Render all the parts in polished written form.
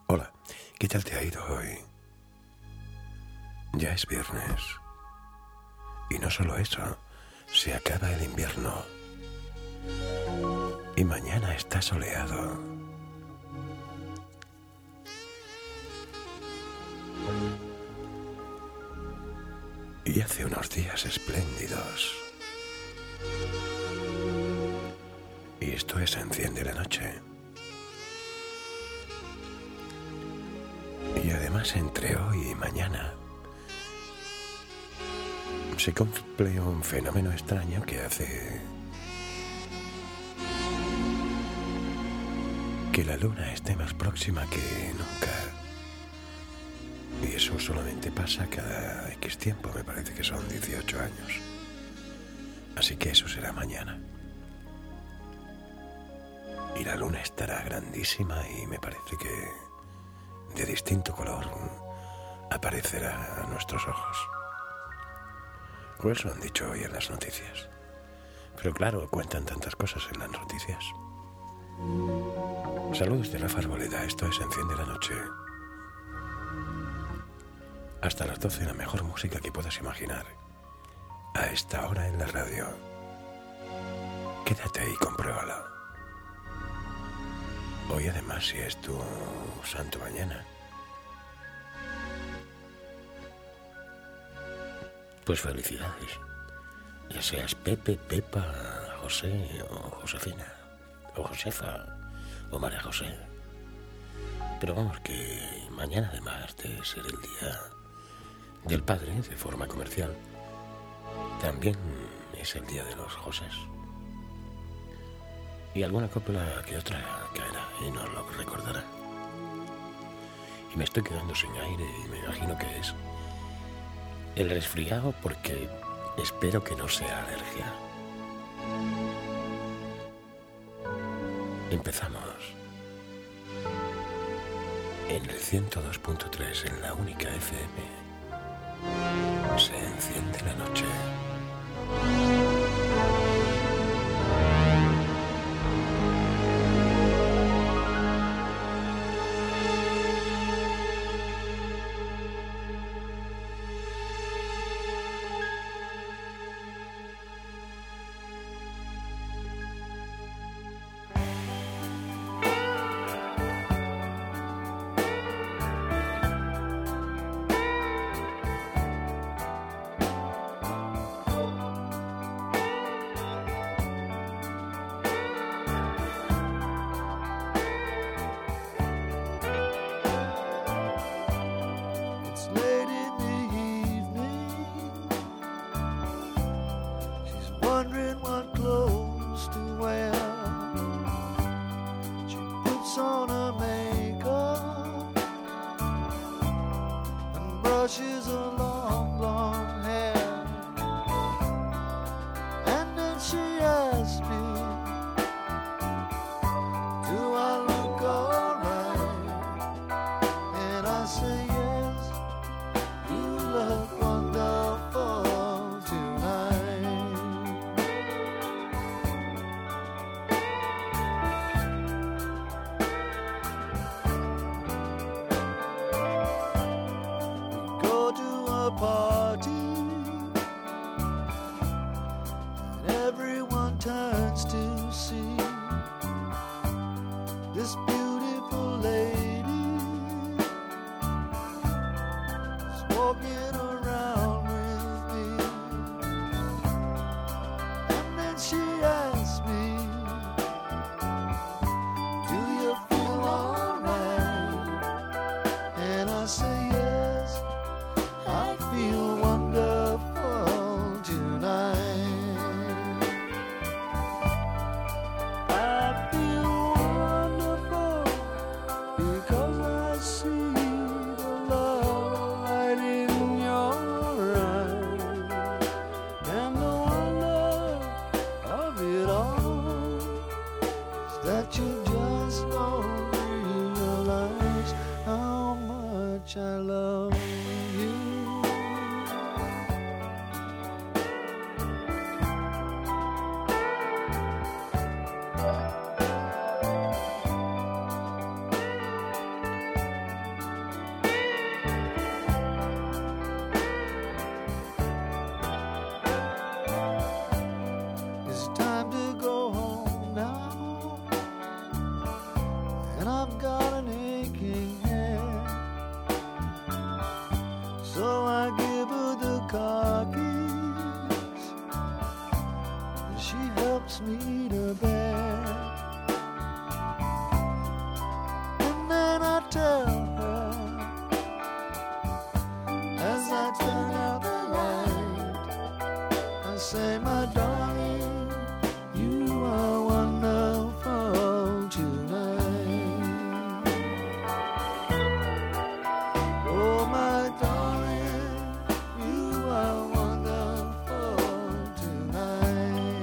Hola, ¿qué tal te ha ido hoy? Ya es viernes. Y no solo eso, se acaba el invierno. Y mañana está soleado. Y hace unos días espléndidos. Y esto es Enciende la Noche. Y además entre hoy y mañana se cumple un fenómeno extraño que hace que la luna esté más próxima que nunca. Y eso solamente pasa cada X tiempo, me parece que son 18 años. Así que eso será mañana. Y la luna estará grandísima y me parece que de distinto color aparecerá a nuestros ojos. O eso han dicho hoy en las noticias. Pero claro, cuentan tantas cosas en las noticias. Saludos de Rafa Arboleda, esto es Enciende la Noche. Hasta las 12 la mejor música que puedas imaginar. A esta hora en la radio. Quédate y compruébalo. Hoy además, si es tu santo mañana, pues felicidades. Ya seas Pepe, Pepa, José o Josefina, o Josefa, o María José. Pero vamos, que mañana, además de ser el día del padre de forma comercial, también es el día de los Josés. Y alguna copla que otra caerá y nos lo recordará. Y me estoy quedando sin aire y me imagino que es el resfriado, porque espero que no sea alergia. Empezamos en el 102.3, en la única FM. Se enciende la noche. and I've got an aching head. So I give her the car keys, and she helps me to bed. And then I tell her, as I turn out the light, I say, my darling, you are wonderful tonight. Oh, my darling, you are wonderful tonight.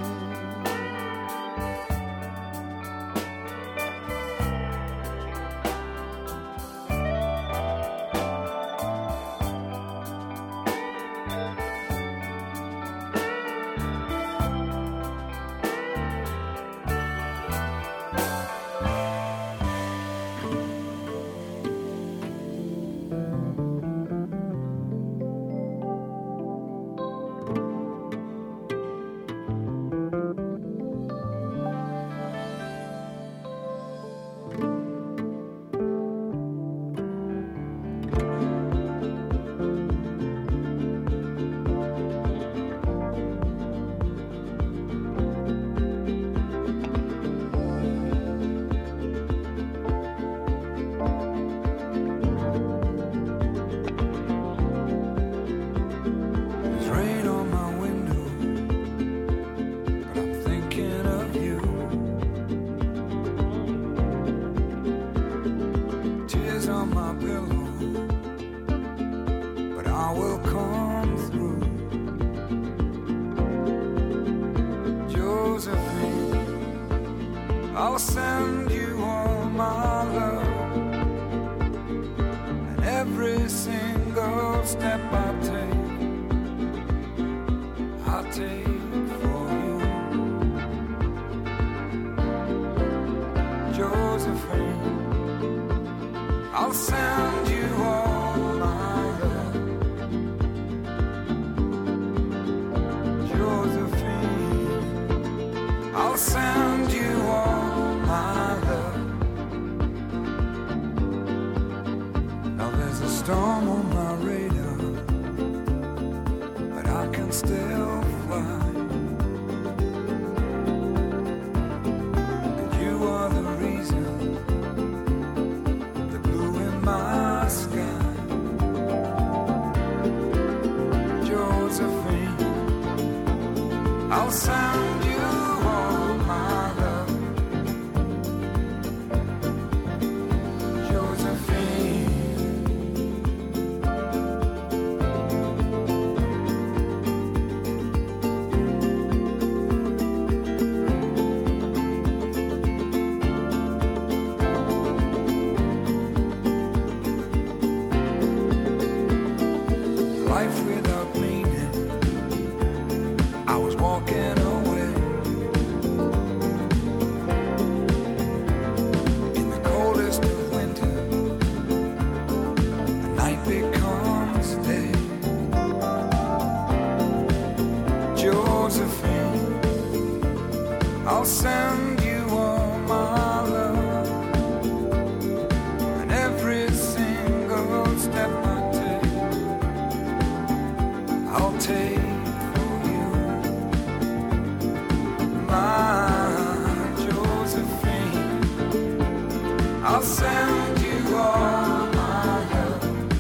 There's rain on my window, but I'm thinking of you. Tears on my pillow, but I will come through. Josephine, I'll send you all my love, and every single step I take for you. Josephine, I'll send you all my love. Josephine, I'll send you all my love. Now there's a storm on my radar, but I can still fly. And you are the reason, the blue in my sky. Josephine, I'll send you all my love. Josephine, life without meaning, I was walking away. In the coldest of winter, the night becomes day. Josephine, I'll send you all my love, and every single step I take, I'll take for you. My Josephine, I'll send you all my love.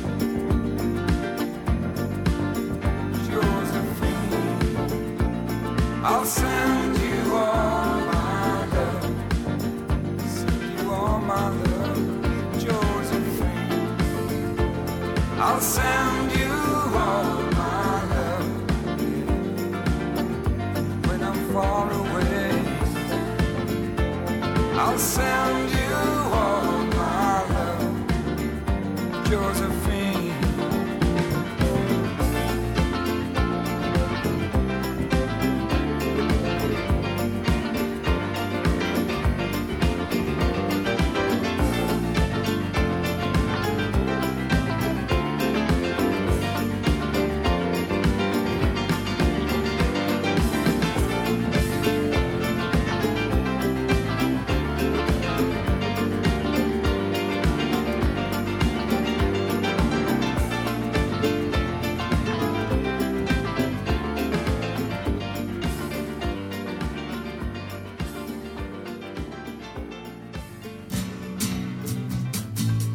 Josephine, I'll send you all my love. Send you all my love. Josephine, I'll send you all my love. When I'm far away, I'll send you all my love. Josephine,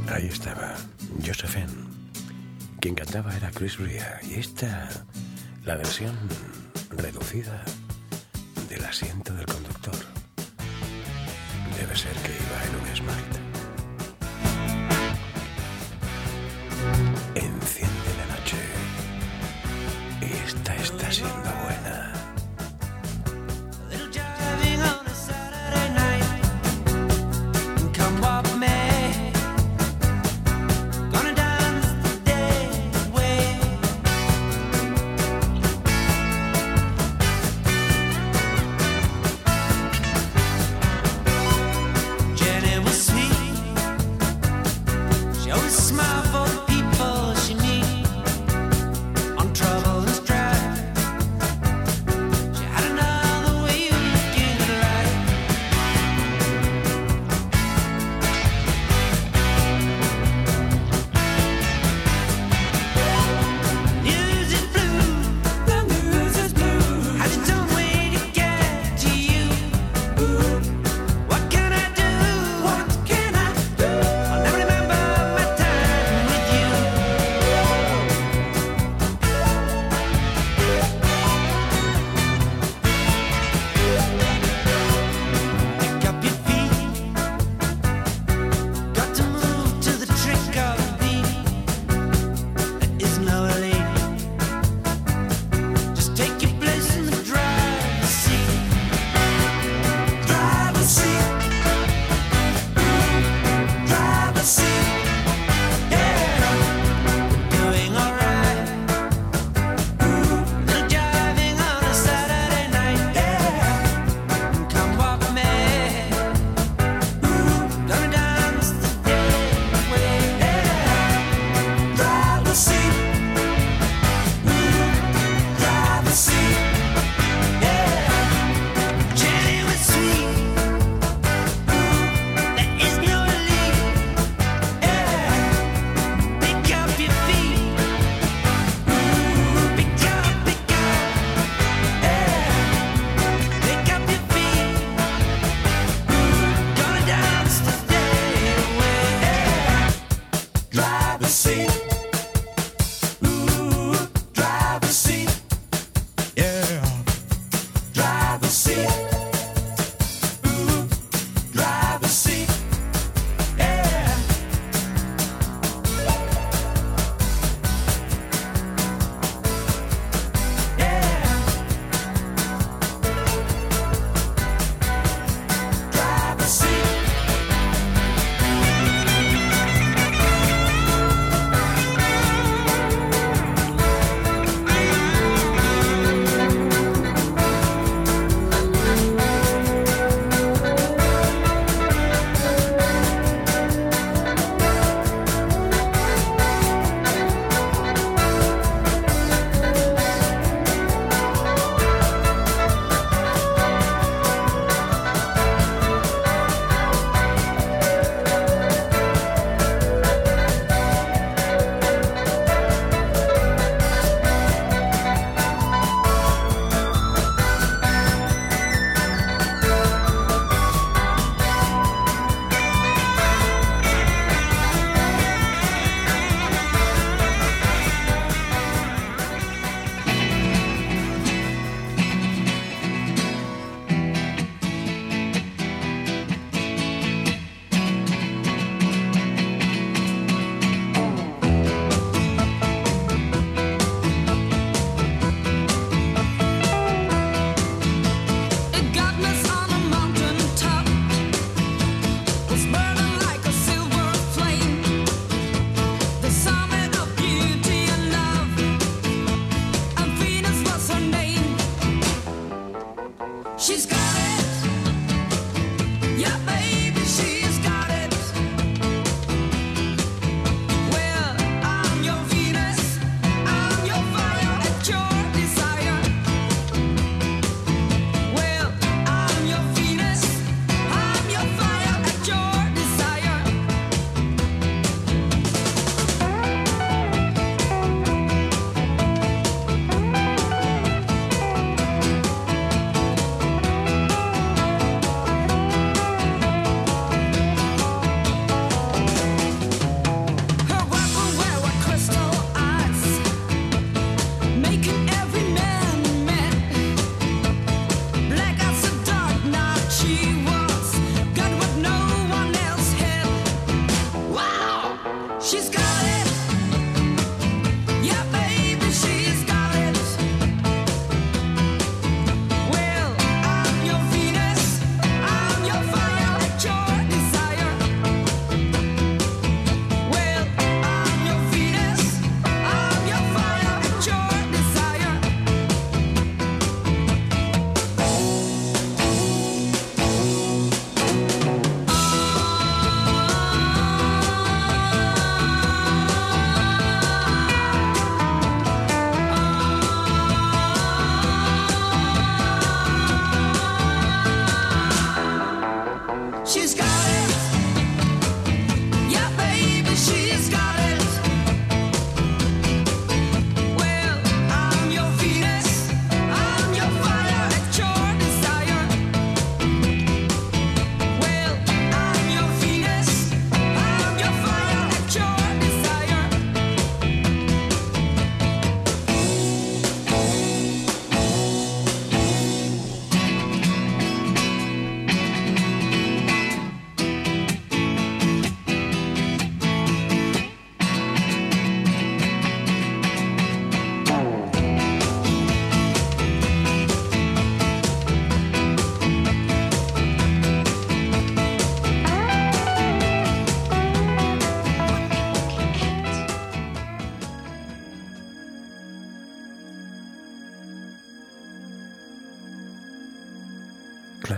Ahí estaba Josephine. Quien cantaba era Chris Rea. Y esta, la versión reducida del asiento del conductor. Debe ser que iba en un Smart. Enciende la noche. Esta está siendo buena. Jenny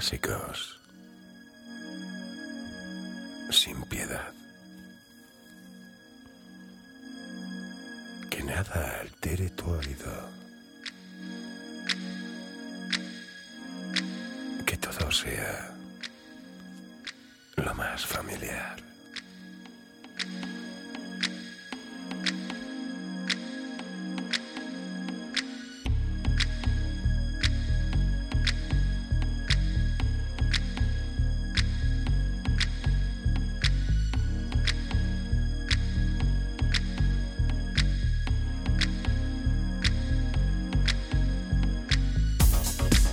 clásicos sin piedad. Que nada altere tu oído. Que todo sea lo más familiar.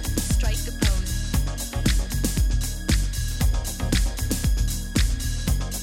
Strike a pose.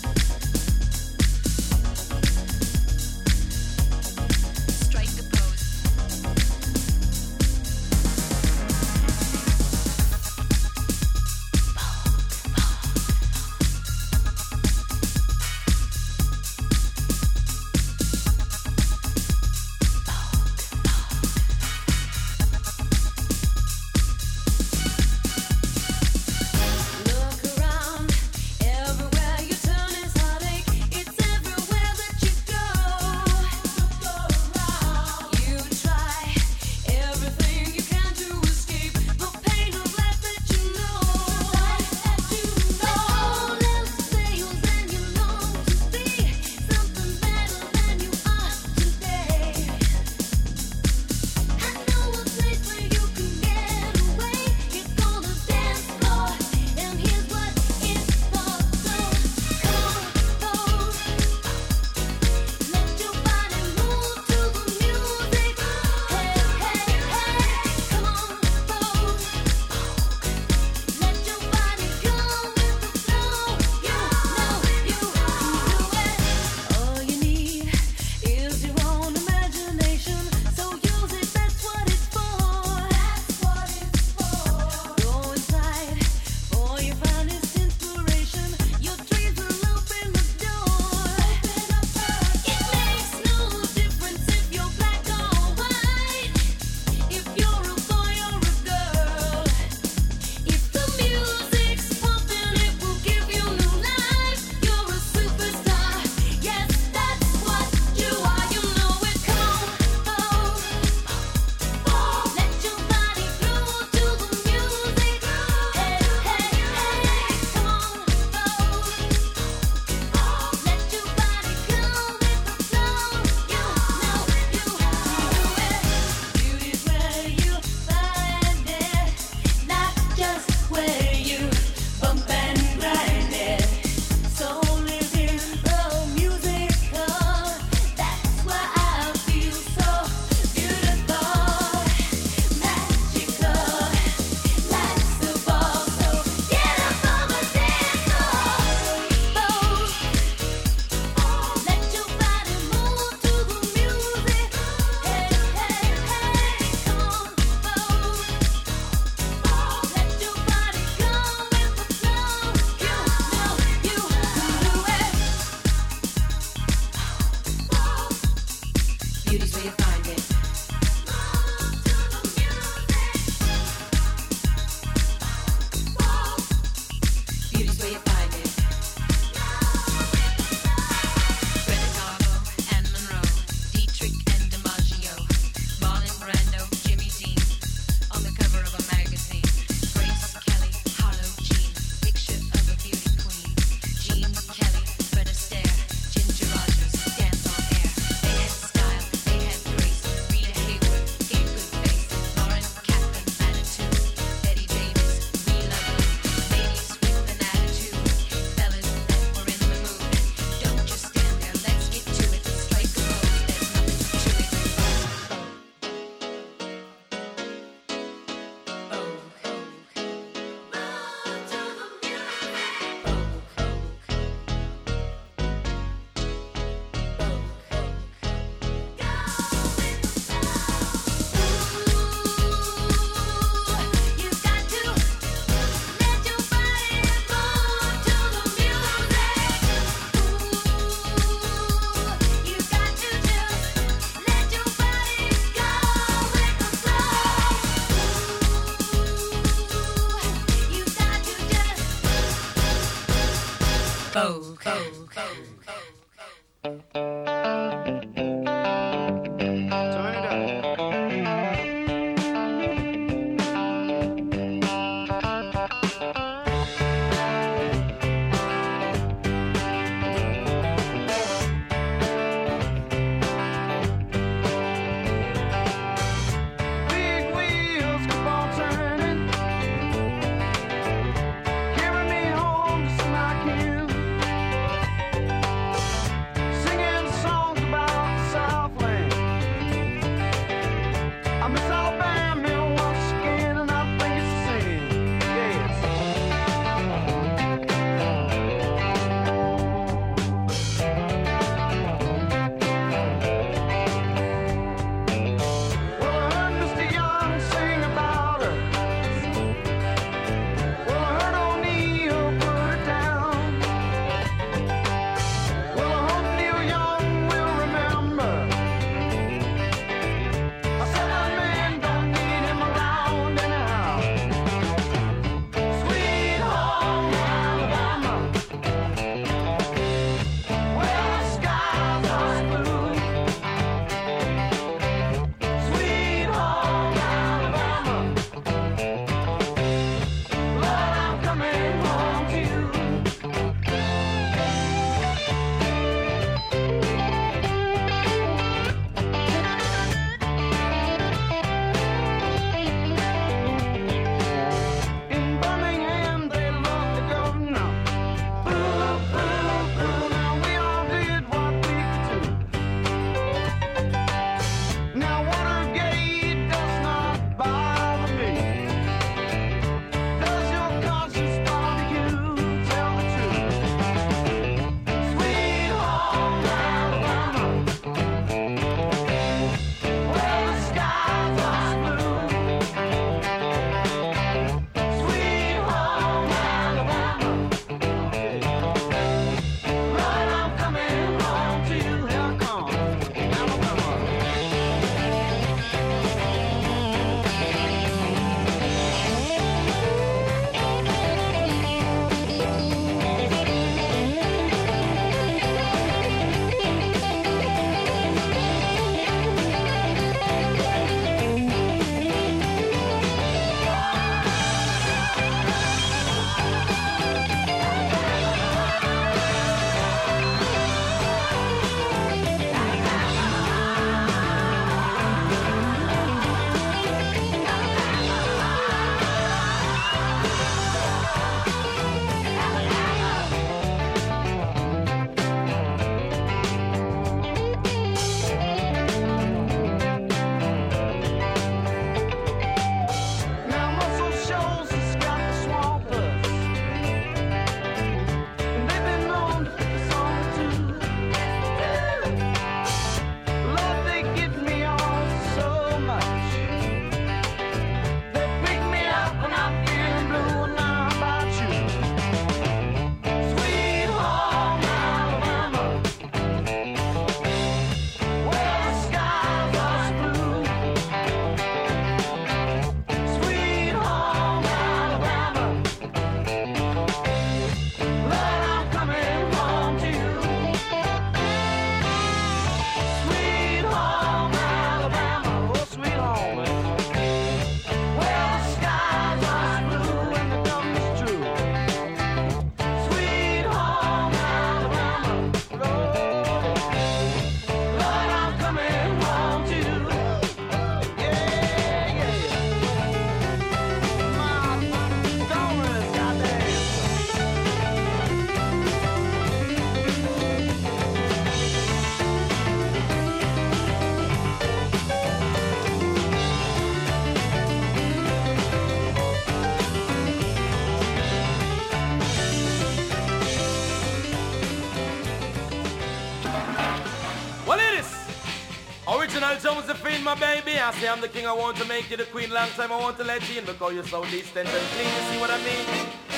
Original Josephine, my baby. I say I'm the king, I want to make you the queen. Long time I want to let you in because you're so distant and clean. You see what I mean?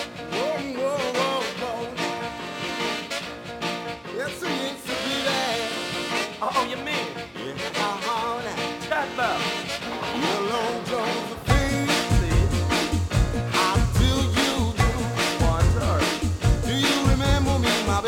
Whoa, whoa, whoa, whoa. Yes, it needs to be there. Oh, you mean? Yeah, uh-huh. Chat back. Hello, Josephine. How do you do? What's up? Do you remember me, my baby?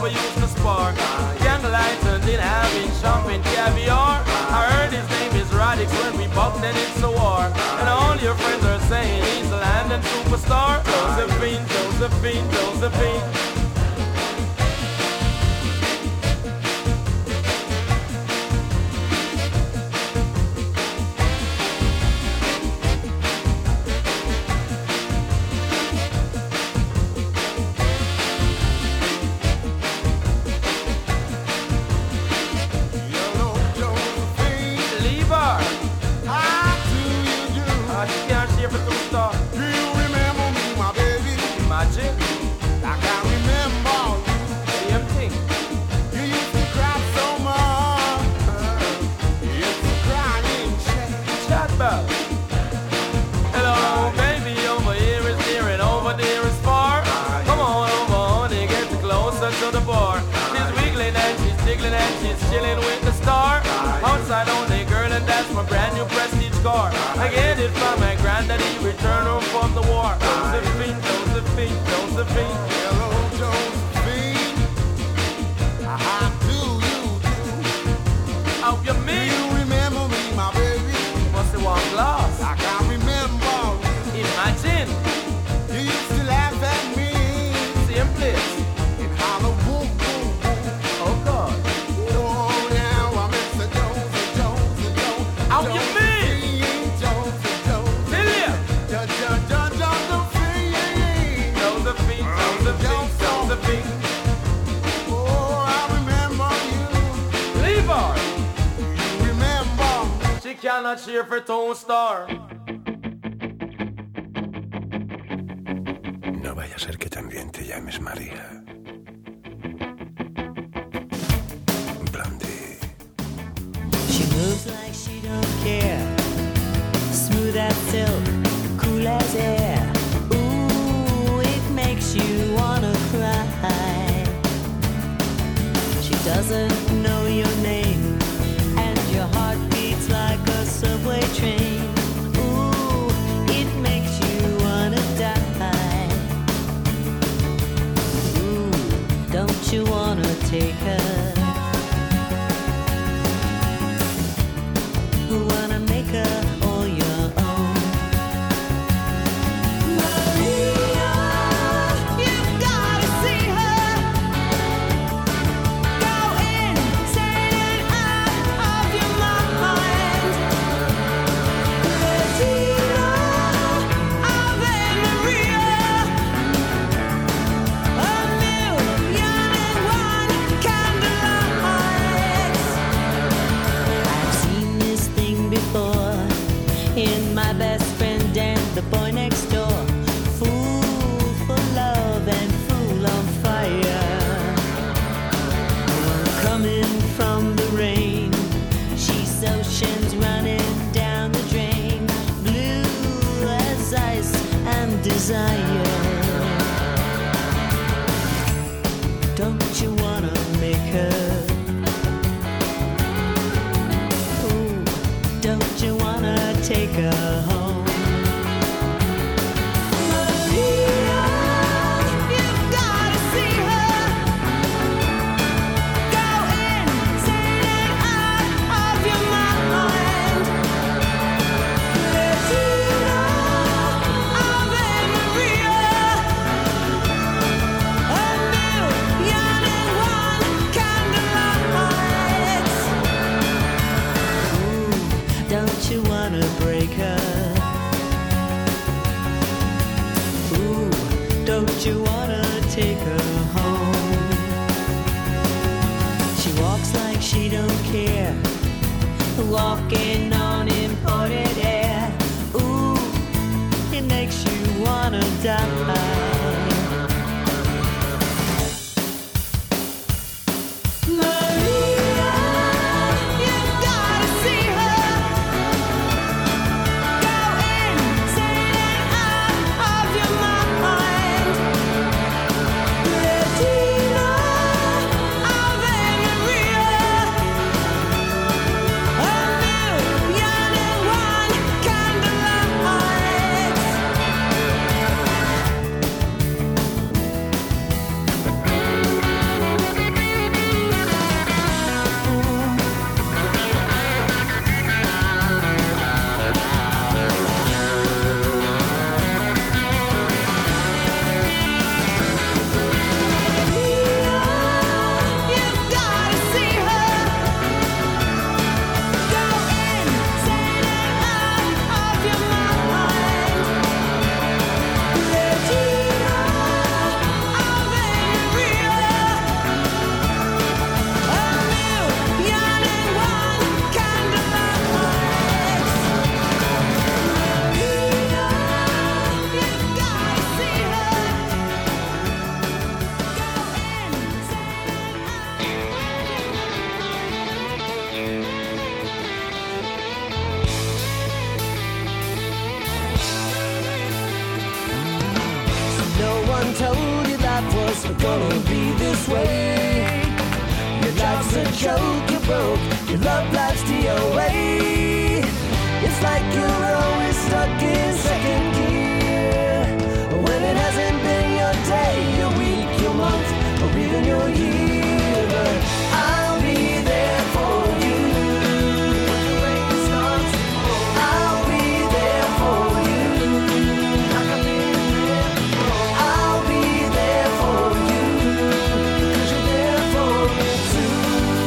we used to spark. Candlelight and then having champagne caviar. I heard his name is Radix when we bucked and it's a war. And all your friends are saying he's a London superstar. Josephine, Josephine, Josephine. Chilling with the star. Outside only girl, and that's my brand new prestige car. I get it from my granddaddy, return home from the war. Josephine, Josephine, Josephine. Hello, Josephine. How do you do? How you mean? Do you remember me, my baby? Must have one glass. I can't remember. Imagine. You used to laugh at me. Same place. In Hollywood. Oh God. How you mean? Josephine, Josephine. Oh, I remember you. Leave her. You remember. She cannot cheer for Tone Star. No vaya a ser que también te llames María. Blondie. She moves like she don't care. Smooth as silk, cool as air. Ooh, it makes you wanna cry. She doesn't know your name, and your heart beats like a subway train. Ooh, it makes you wanna die. Ooh, don't you wanna take her? Who wanna make her all your own? Maria, you've gotta see her. Go insane and out of your mind. Regina, Ave Maria. A million and one candlelights. I've seen this thing before in my best friend and the boy next door. Fool for love and fool on fire. Coming from the rain, she's oceans running down the drain. Blue as ice and desire. Don't you wanna make her? Ooh, don't you wanna take her home? Maria, you've gotta see her. Go insane and out of your mind. Regina, Ave Maria. A million and one candlelights. Ooh, don't you wanna break her? Ooh, don't you wanna take her home? She walks like she don't care, walking on imported air. Ooh, it makes you wanna die. Maria, you've gotta see her. Go insane and out of your mind. Regina, Ave Maria. A million and one candlelights. always gonna be this way. Your job's a joke, you broke, your love life's DOA. It's like you're always stuck in second gear, when it hasn't been your day, your week, your month, or even your year. But I'll be there for you when the rain starts to fall. I'll be there for you like I've been there before. I'll be there for you 'cause you're there for me too.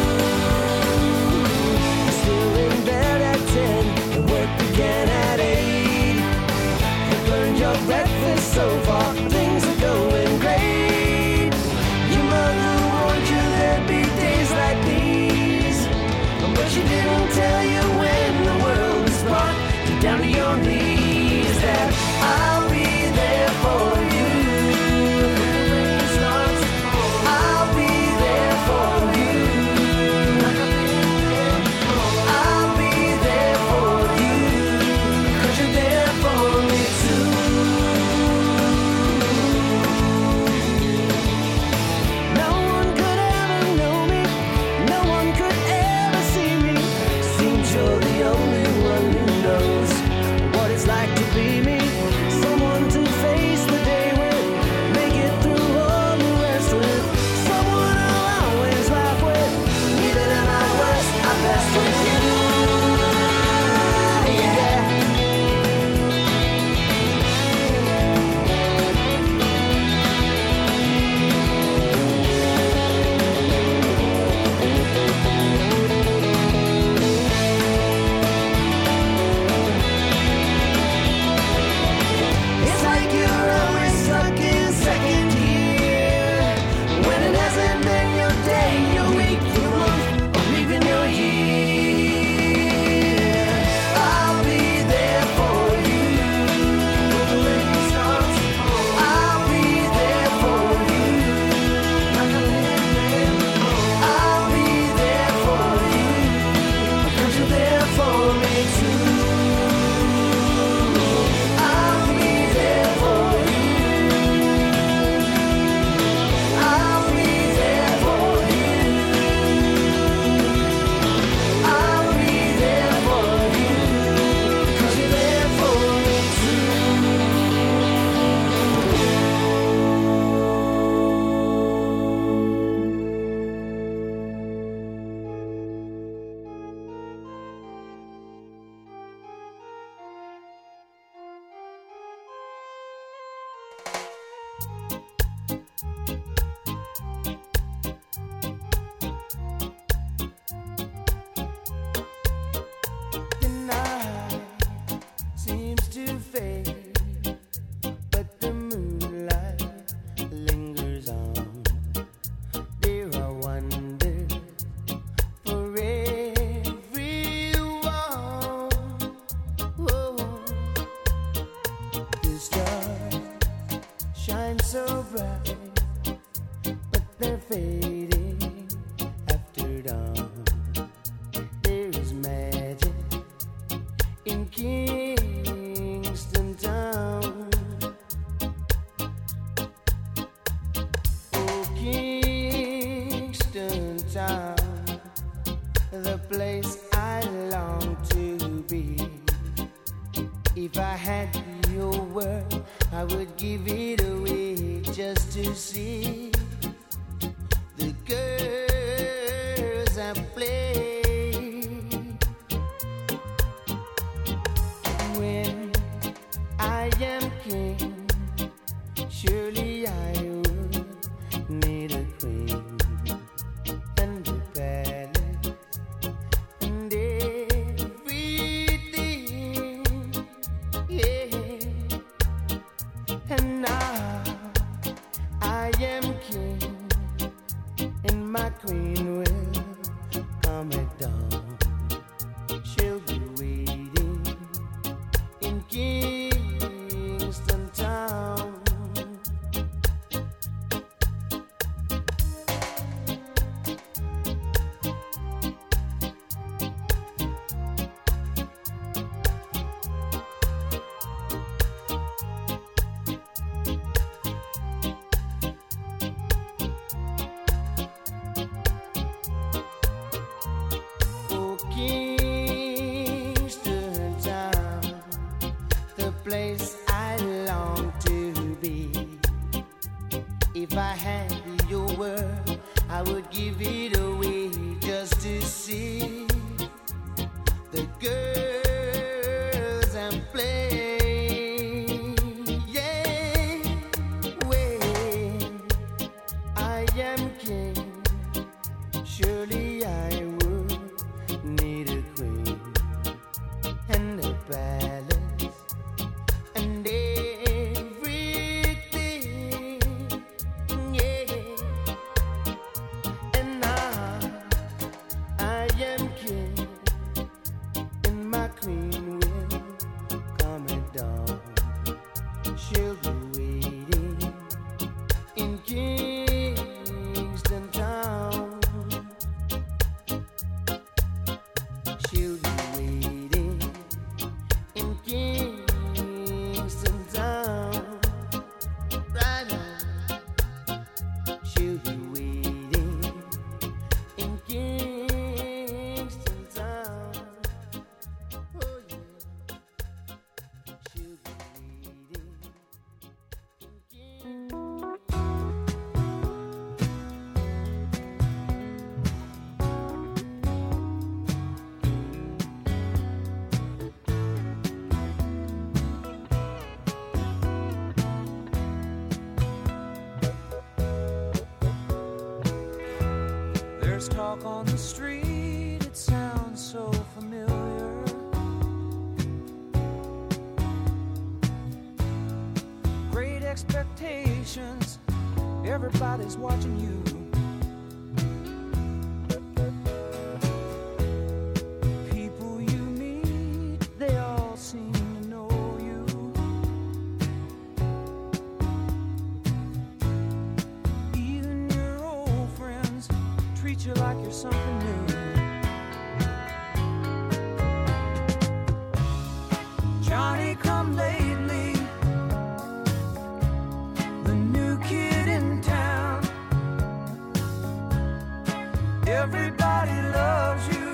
You're still in bed at 10 and work began at 8. You burned your breakfast so far, things are going great. Your mother warned you there'd be days like these, but she didn't tell you when the world was brought you down to your knees. That I'll be there for you when the rain starts to fall. I'll be there for you like I've been there before. I'll be there for you 'cause you're there for me too. No one could ever know me, no one could ever see me. Seems you're the only one who knows what it's like to be me. Someone to face the day with, make it through all the rest with. Someone I'll always laugh with, even at my worst, I'm best with you. Yeah. It's like you're always stuck in second gear, when it hasn't been your day, your week, your month, or even your year. I'll be there for you when the rain starts to fall. I'll be there for you like I've been there before. I'll be there for you 'cause you're there for me too. I'll be there for you. I'll be there for you. I'll be there for you 'cause you're there for me too. The night seems to fade, but the moonlight lingers on. There are wonders for everyone. Oh, the stars shine so bright, but they're fading after dawn. There is magic in Kingston Town. Oh, Kingston Town, the place I long to be. If I had your word, I would give it away just to see the girls I play. When I am king, surely I would need a queen and a palace and everything. Yeah. And now I am king, and my queen will come at dawn. She'll be waiting in Kingston Town. had your world, I would give it away just to see the girls I'm playing. Yeah, when I am king, surely I would need a queen and a palace and everything. Yeah, and now I am king, and my queen will come at dawn. She'll be waiting in Kingston town. She'll be waiting in Kingston town. Right now, she'll be waiting in Kingston town. Oh yeah, she'll be waiting in Kingston. There's talk on the street, it sounds so familiar. Great expectations, everybody's watching you. People you meet, they all seem to know you. Even your old friends treat you like you're something new. Johnny come lately, the new kid in town. Everybody loves you,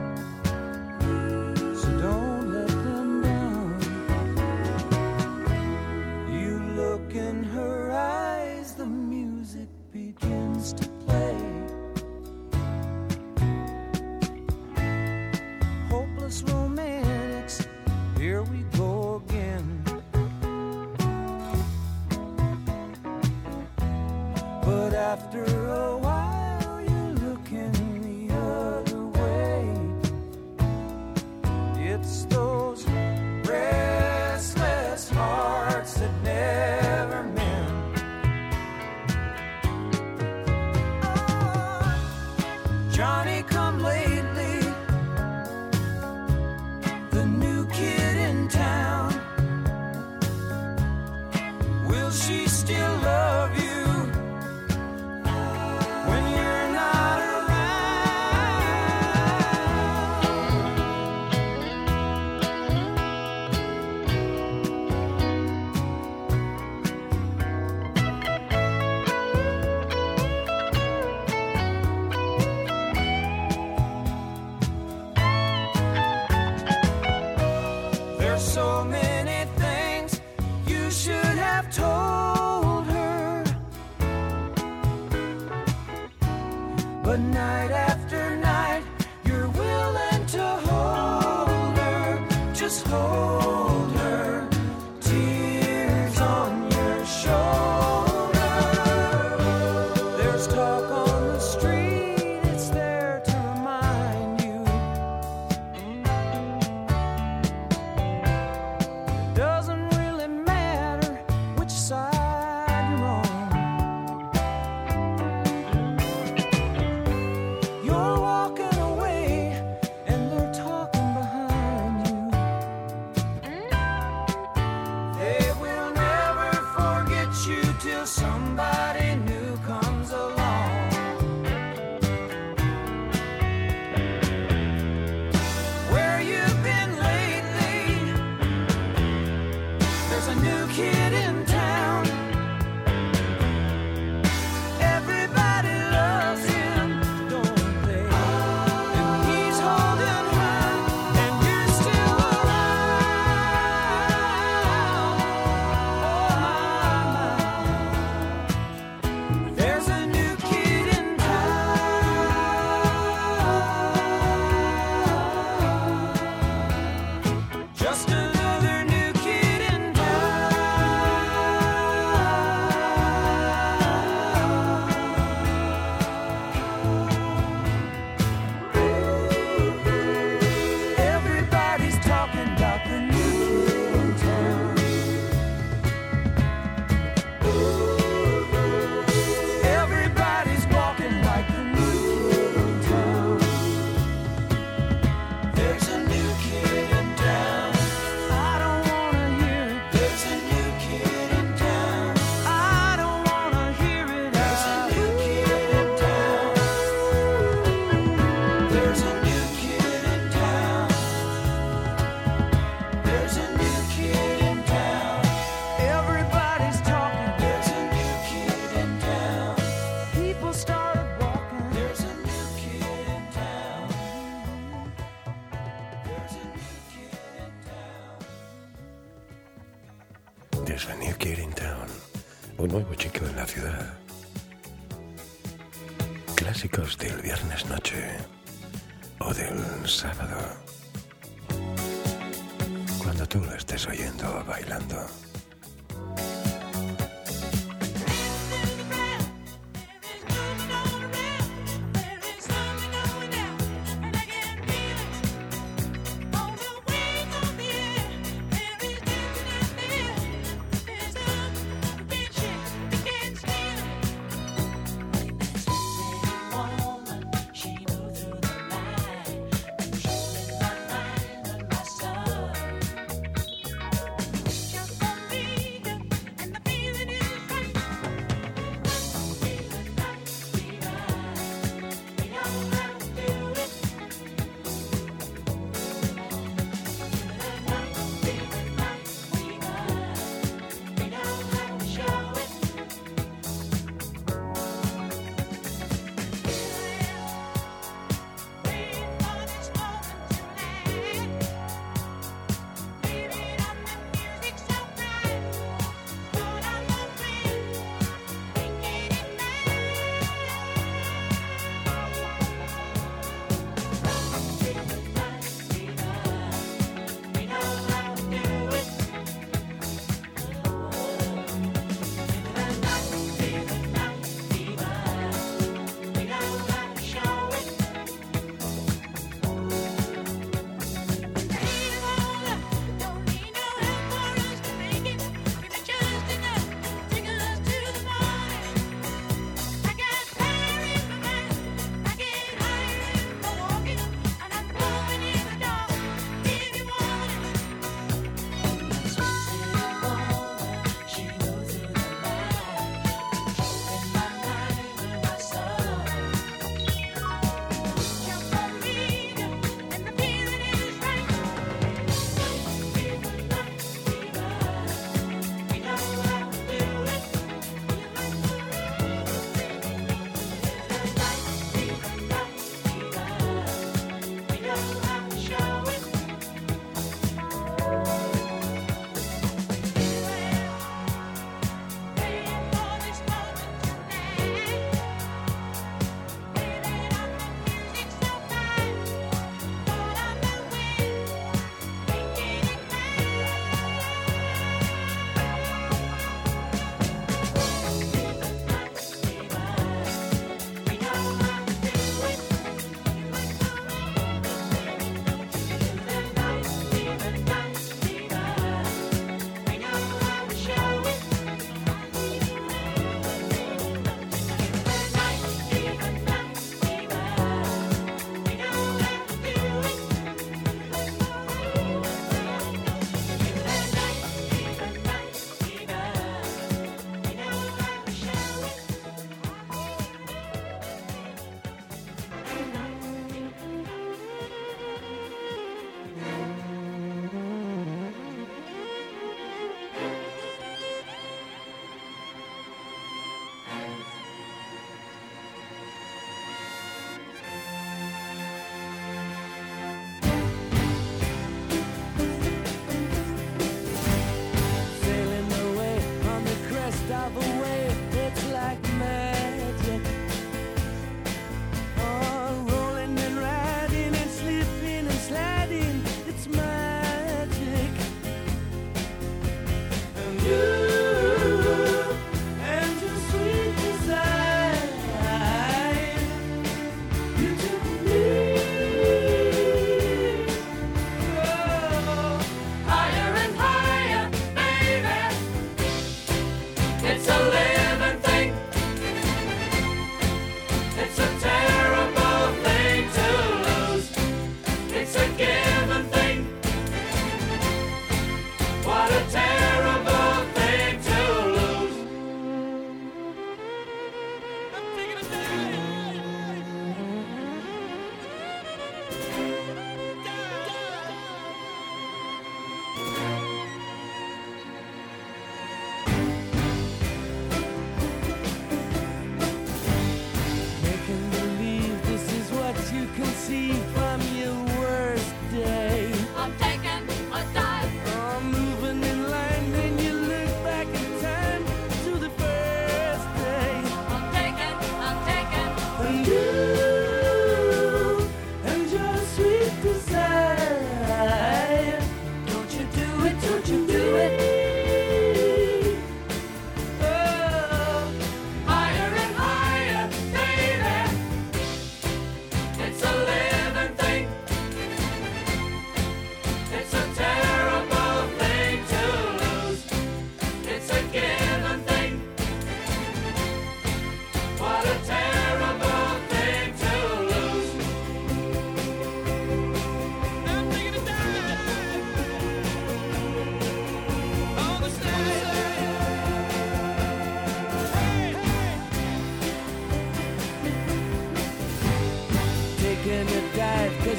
so don't let them down. You look in her eyes, the music begins to play. Hopeless romantics, here we go again. But after a while, you're looking the other way. It's those restless hearts that never mend. Johnny come lately, the new kid in town. Will she still love you when you're not There's so many things you should have told her, but night after night you're willing to hold her, just hold her, tears on your shoulder. There's talk on the street, it's there to remind you. Doesn't really matter which side you're on. You're walking away and they're talking behind you. Kid in Town, un nuevo chico en la ciudad. Clásicos del viernes noche o del sábado. Cuando tú lo estés oyendo bailando. Just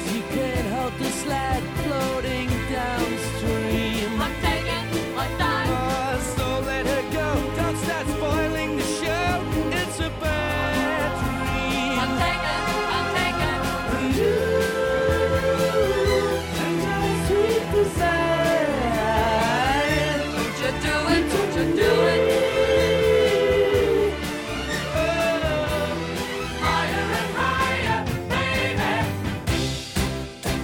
'cause you can't help the sled floating downstream. I'm taking my time. Oh, so let her go. Don't start spoiling the show. It's a bad dream. I'm taking. And you and your sweet design. Don't you do it, don't you do it. Higher and higher, baby.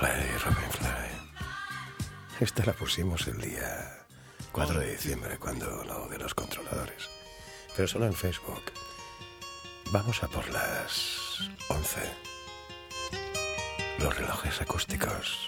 Robin Fly. Esta la pusimos el día 4 de diciembre, cuando lo de los controladores. Pero solo en Facebook. Vamos a por las 11. Los relojes acústicos.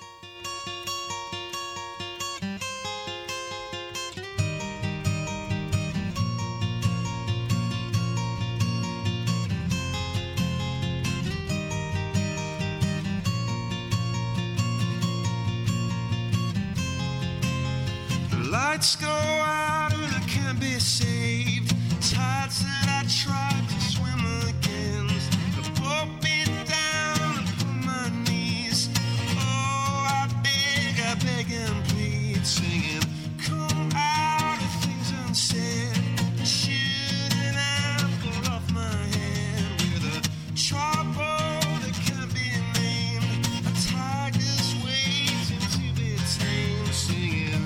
Lights go out and I can't be saved. Tides that I tried to swim against have pulled me down upon my knees. Oh, I beg and plead, singing, come out of things unsaid. Shoot an apple off my hand with a trouble that can't be named. A tiger's waiting to be tamed, singing.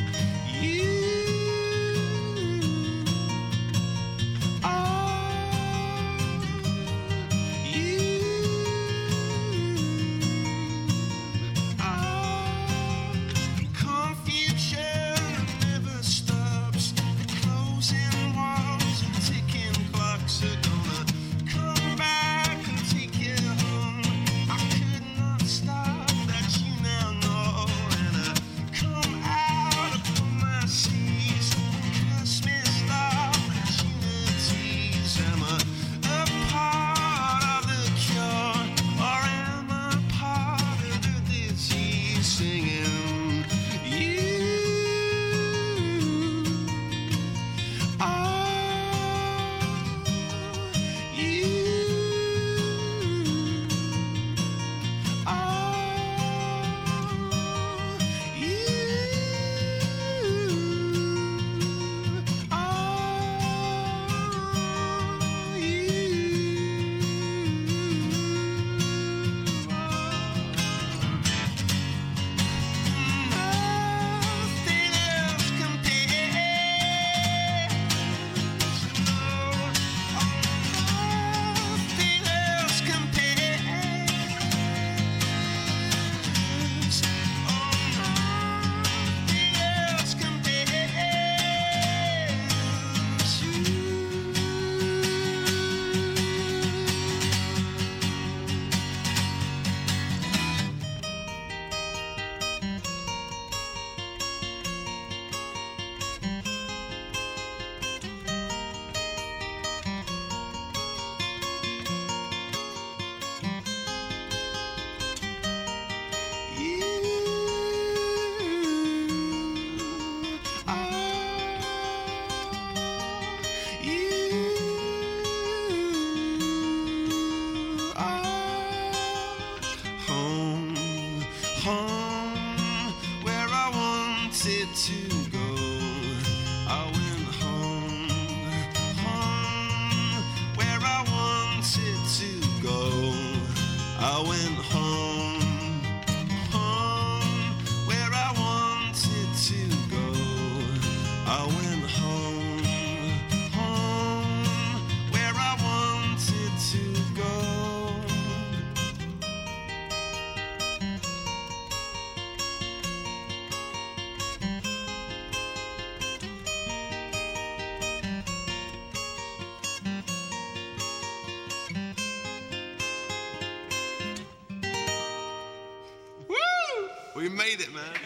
We made it, man.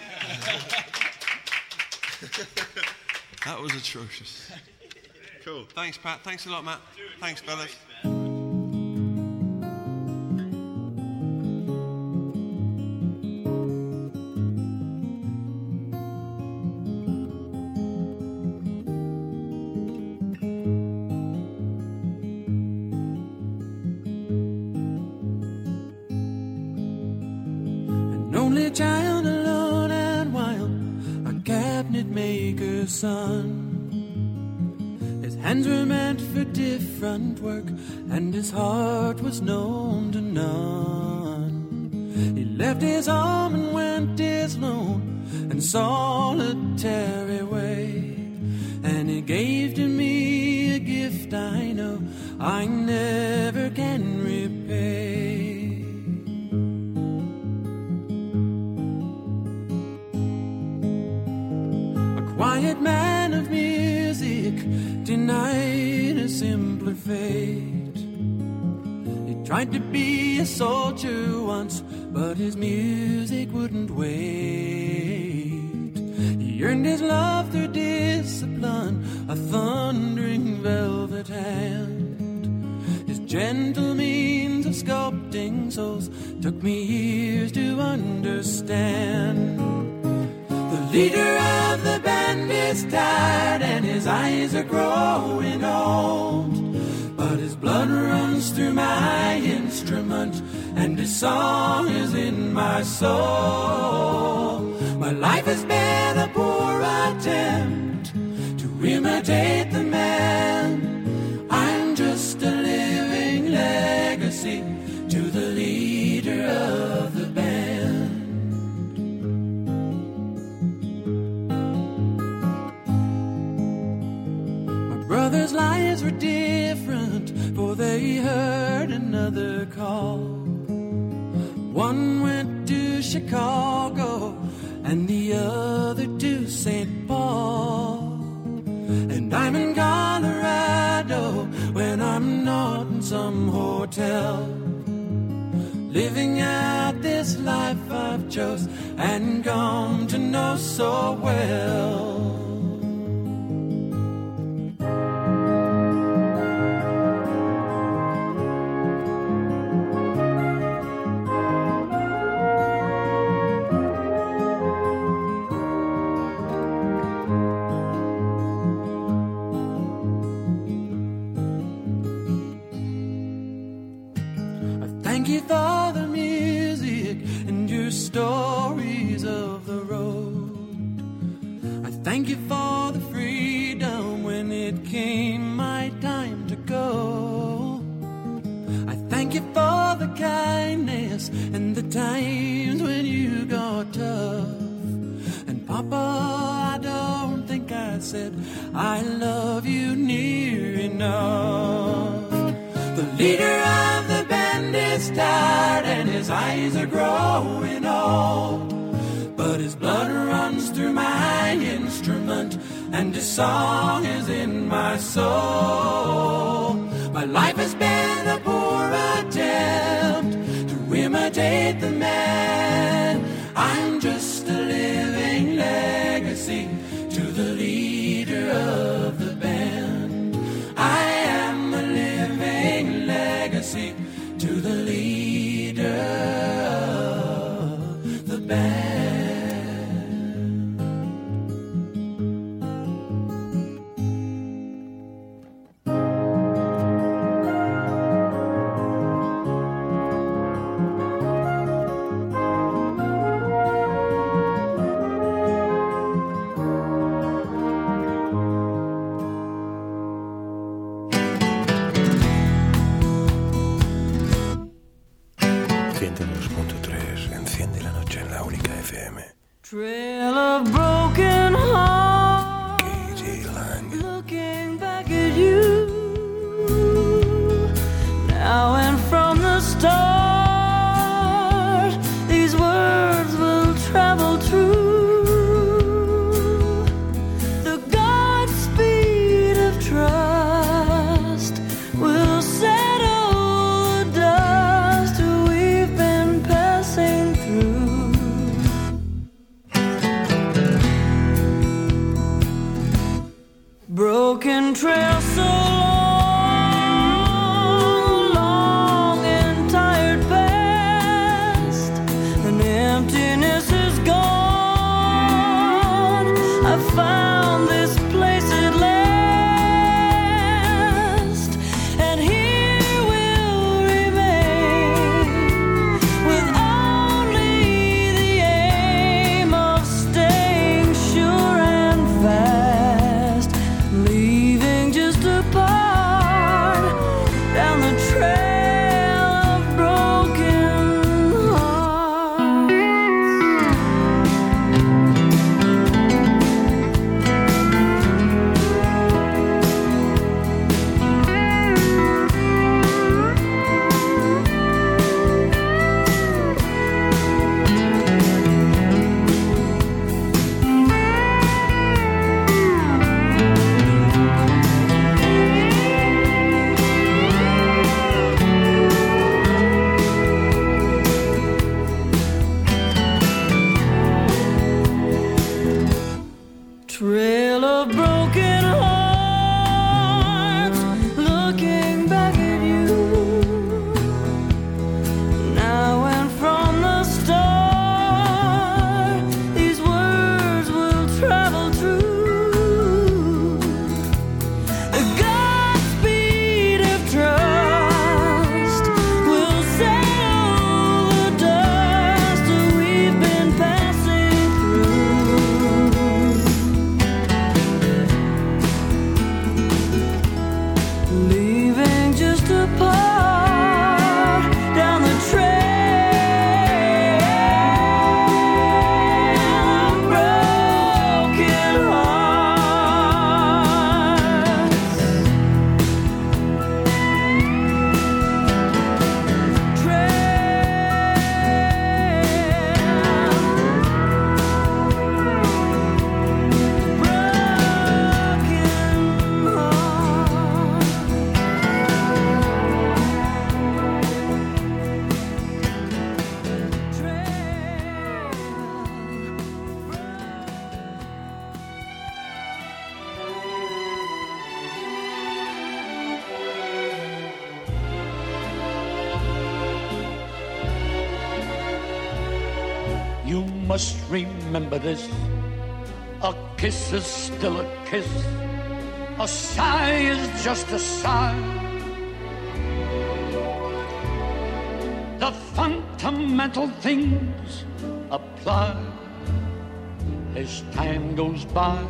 That was atrocious. Cool. Thanks, Pat. Thanks a lot, Matt. Thanks, fellas. Only child alone and wild, a cabinet maker's son. His hands were meant for different work, and his heart was known to none. He left his home and went his lone and solitary way, and he gave to me a gift I know I never can repay. tried to be a soldier once, but his music wouldn't wait. He earned his love through discipline, a thundering velvet hand. His gentle means of sculpting souls took me years to understand. The leader of the band is tired and his eyes are growing old, but his blood runs through my instrument and his song is in my soul. My life has been a poor attempt to imitate the man. I'm just a living legacy to the leader of the band. My brother's lives were different, for they heard another call. One went to Chicago and the other to St. Paul. And I'm in Colorado when I'm not in some hotel, living out this life I've chose and come to know so well. Thank you for the music and your stories of the road. I thank you for the freedom when it came my time to go. I thank you for the kindness and the times when you got tough. And Papa, I don't think I said I love you near enough. The leader of the band is tired and his eyes are growing old, but his blood runs through my instrument and his song is in my soul. My life has been a poor attempt to imitate the man. I'm just a living legacy to the leader of the band. I am a living legacy to the leader of the band. Trail of broken heart, Katie Lang. looking back at you now and from the start. These words will travel true. The Godspeed of trust will settle the dust we've been passing through. Broken trail so long, long and tired You must remember this. A kiss is still a kiss. A sigh is just a sigh. The fundamental things apply as time goes by.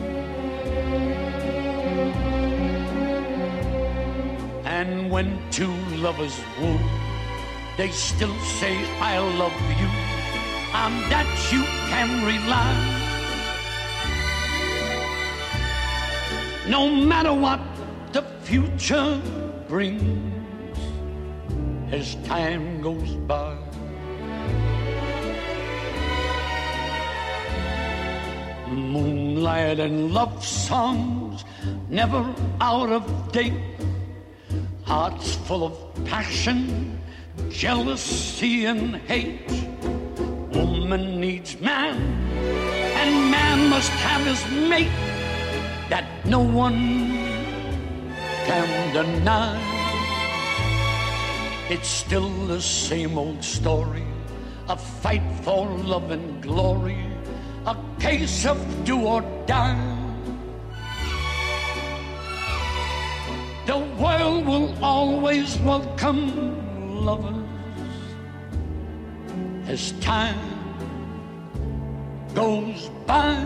And when two lovers woo, they still say, I love you. On that you can rely. No matter what the future brings as time goes by. Moonlight and love songs never out of date. Hearts full of passion, jealousy and hate. Woman needs man, and man must have his mate. That no one can deny. It's still the same old story, a fight for love and glory, a case of do or die. The world will always welcome lovers as time goes by.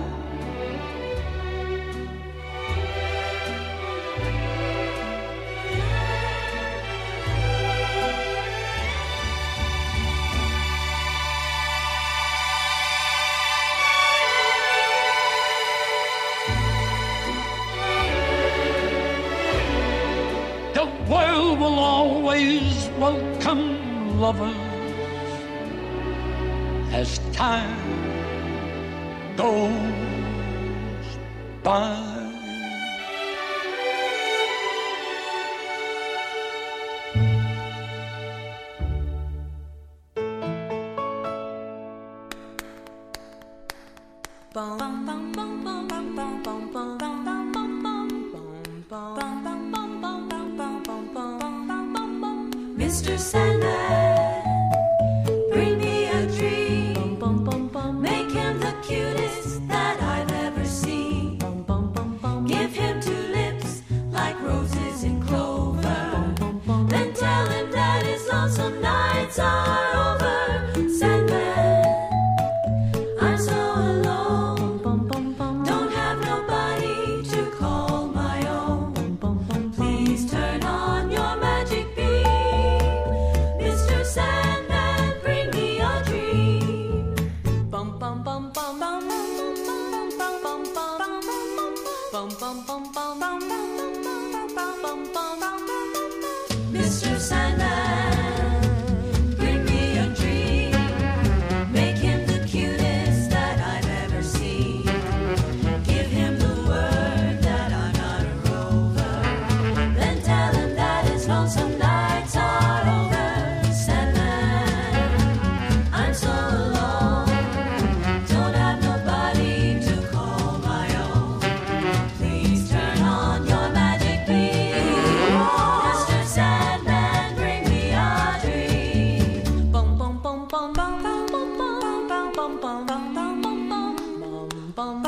The world will always welcome lovers as time goes by. Mr. Sandman, bring me a dream. Make him the cutest that I've ever seen. Give him two lips like roses in clover. Then tell him that his lonesome nights are over. Sandman, I'm so alone. Don't have nobody to call my own. Please turn on your magic beam. Mr. Sandman, bring me a dream. Bum bum bum bum bum bum bum bum bum bum bum bum bum. Mr. Sandman, bring me a dream. Make him the cutest that I've ever seen. Give him the word that I'm not a rover. Then tell him that his lonesome nights are over. Sandman, I'm so alone. Don't have nobody to call my own. Please turn on your magic beam. Mr. Sandman, bring me a dream. Bum bum bum bum bum bum bum bum bum bum bum bum bum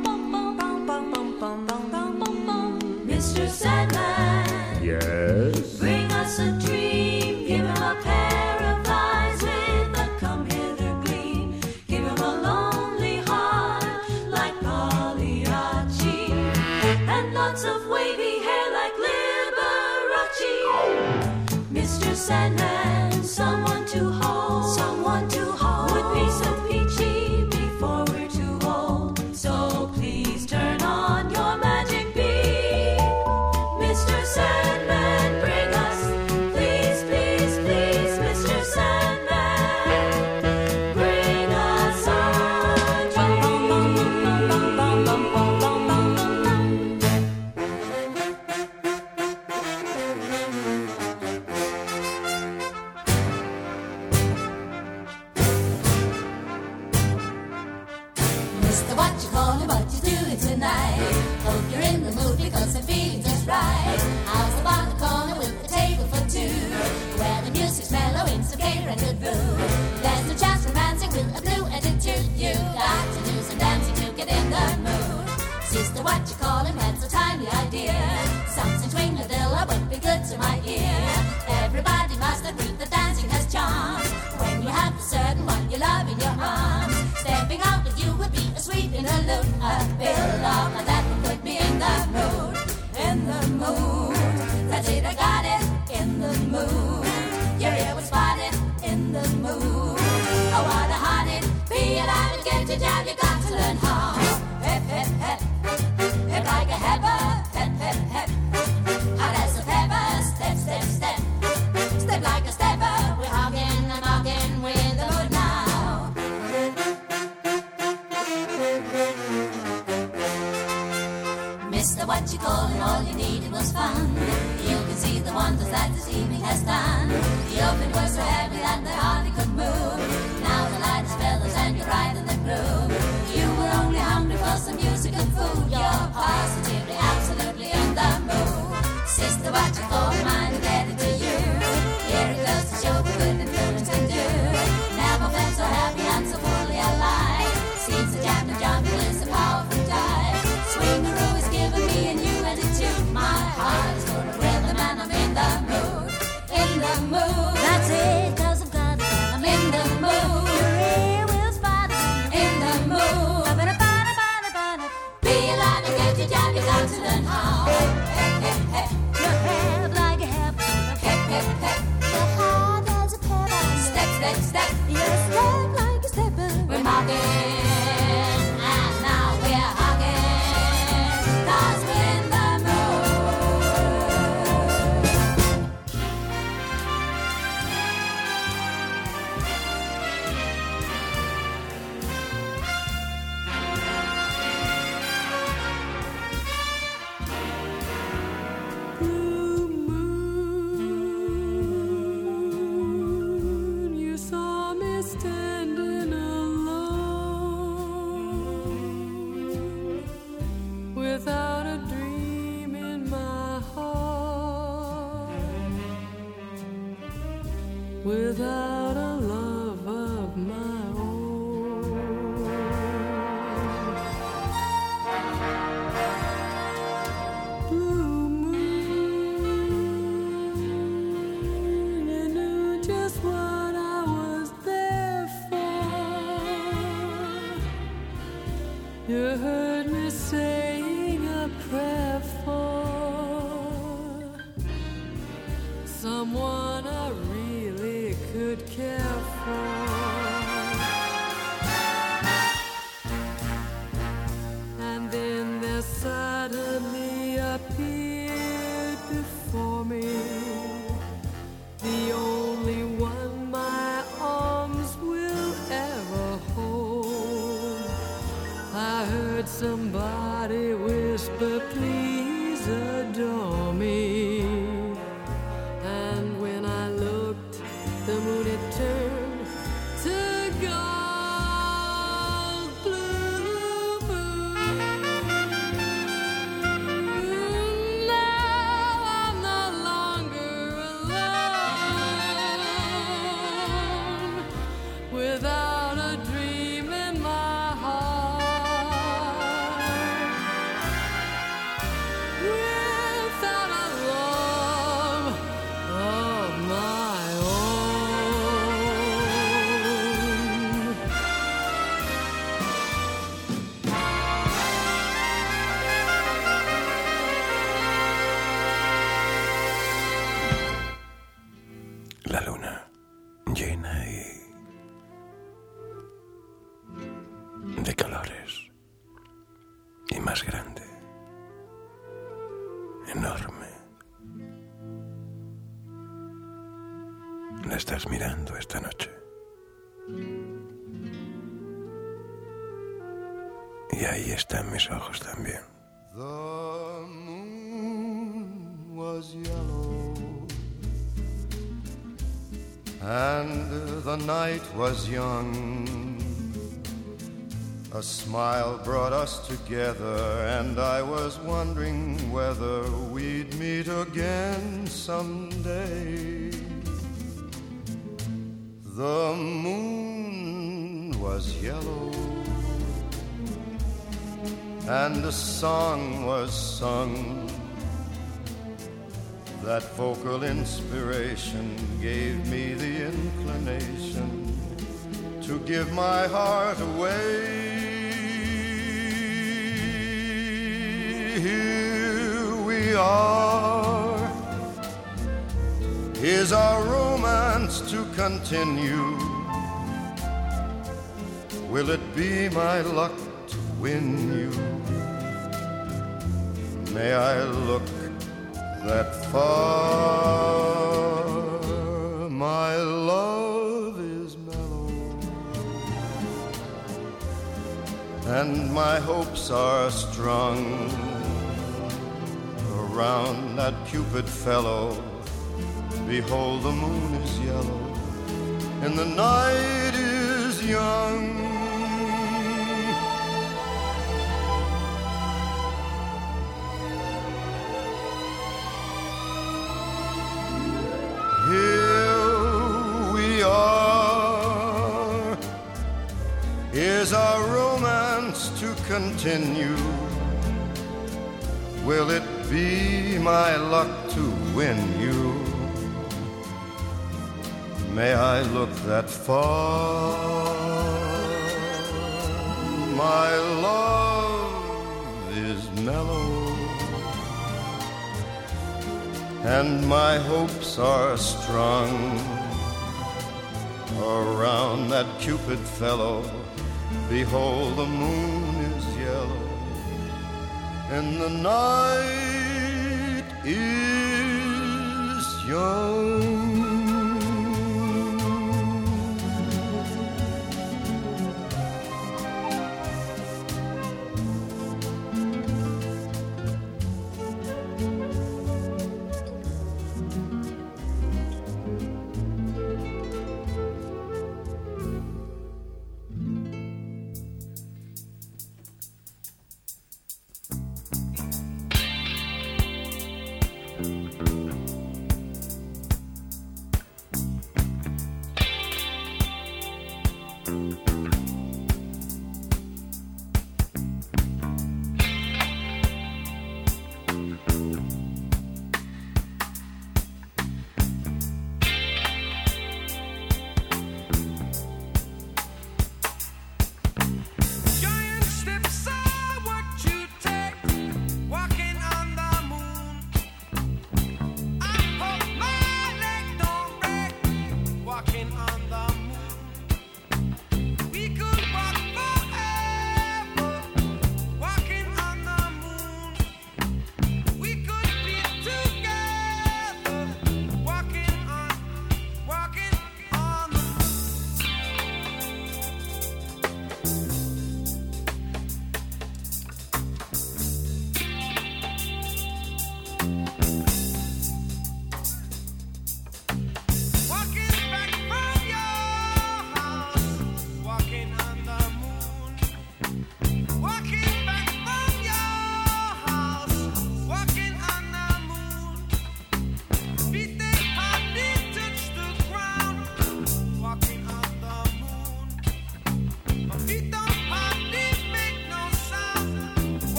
bum. Mr. Sandman, Yes. bring us a dream. Give him a pair of eyes with a come hither gleam. Give him a lonely heart like Pagliacci, and lots of wavy hair like Liberace. Mr. Sandman, someone to hold would be so peachy before we're too old. So please turn on your magic beam. Mr. Sandman, bring us, please, please, please. Mr. Sandman, bring us a dream. Mr. What you calling, what you doing tonight? Hope you're in the mood because I'm feeling just right. How's the bar in the corner with a table for two? Where the music's mellow in some cater and good food. There's no chance romancing with a blue-headed what you call him, that's a timely idea. Something swing-a-dilla would be good to my ear. Everybody must agree that dancing has charms. When you have a certain one you love in your arms, stepping out with you would be a sweet interlude. A bill of that would put me in the mood. In the mood, that's it, I got it. In the mood, your ear was spotted. In the mood, oh what a hearted. Be alive and get your job, you got to learn how. Hip, hip, hip, hip like a heifer. Hip, hip, hip, hot as a pepper. Step, step, step, step like a stepper. We're hogging and hogging with the mood now. Mr. What you call and all you needed was fun. You can see the wonders that this evening has done. The open was so heavy that they hardly could move. Now the light is fellas and you're right in the groove. You were only hungry for some music and food. You're positively, absolutely in the mood. Sister, what you call mine, indebted to you. Here it goes to show what good influence can do. Never felt so happy and so fully alive. Seems the jam and jungle is a powerful dive. Swingaroo is giving me a new attitude. My heart is full of rhythm and I'm in the mood. In the mood. That's it, 'cause I've got it. I'm in the mood. Your ear will spot it. In the mood. Be alive and get your job, you got to learn how. Hey, hey, hey. Your head like a heifer. Hey, hey, hey. Your heart as a pebble. Step, step, step. You step like a stepper. We're mocking. And now we're hugging. 'Cause we're in the Blue moon, you saw me standing alone, without a dream in my heart, without a love of my own. Blue moon, you knew just what I was there for. You heard me saying a prayer for someone I really could care for. And then there suddenly appeared before me the only one my arms will ever hold. I heard somebody whisper, please adore me. And when I looked, the moon had turned to gold. Blue moon. Now I'm no longer alone, without a dream in my heart, without a love of my own. La luna llena y de colores y más grande, enorme. La estás mirando esta noche y ahí están mis ojos también. The moon was yellow and the night was young. A smile brought us together and I was wondering whether we'd meet again someday. The moon was yellow and a song was sung. That vocal inspiration gave me the inclination to give my heart away. Here we are. Is our romance to continue? Will it be my luck to win you? May I look that far? My love is mellow, and my hopes are strung around that Cupid fellow. Behold, the moon is yellow, and the night is young. Is our romance to continue? Will it be my luck to win you? May I look that far? My love is mellow, and my hopes are strung around that Cupid fellow. Behold, the moon is yellow, and the night is young.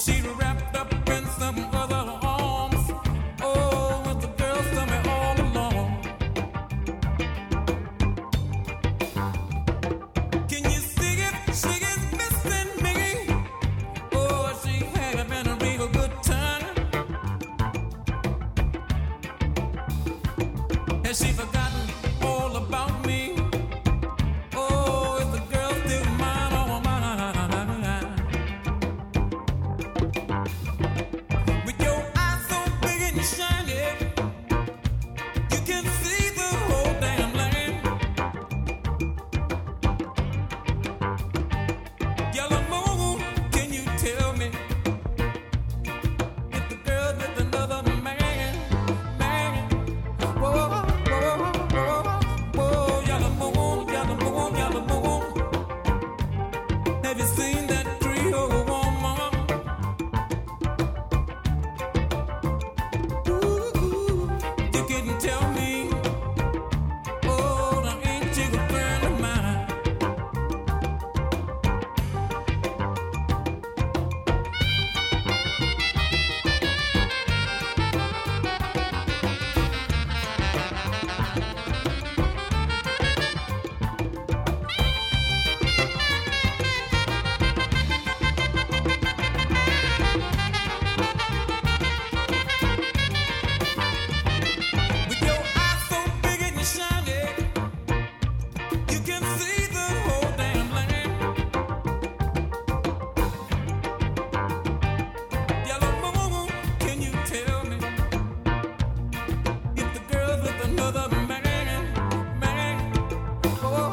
She wrapped up in some other arms. Oh, with the girls tell me all along. Can you see it? She is missing me. Oh, she had been a real good time. Has she forgotten all about me? Oh, is the girl still mine? Oh, mine. With your eyes so big and shiny, you can see the whole damn land. Yellow moon, can you tell me if the girl with another man? Whoa, whoa, whoa, whoa, yellow moon, yellow moon, yellow moon. Have you seen that Creole woman? Ooh, you couldn't tell me. Oh, now ain't you a friend of mine? With your eyes so big and shiny, you can see the whole damn land. Yellow moon, can you tell me if the girl's with another man? Oh, oh,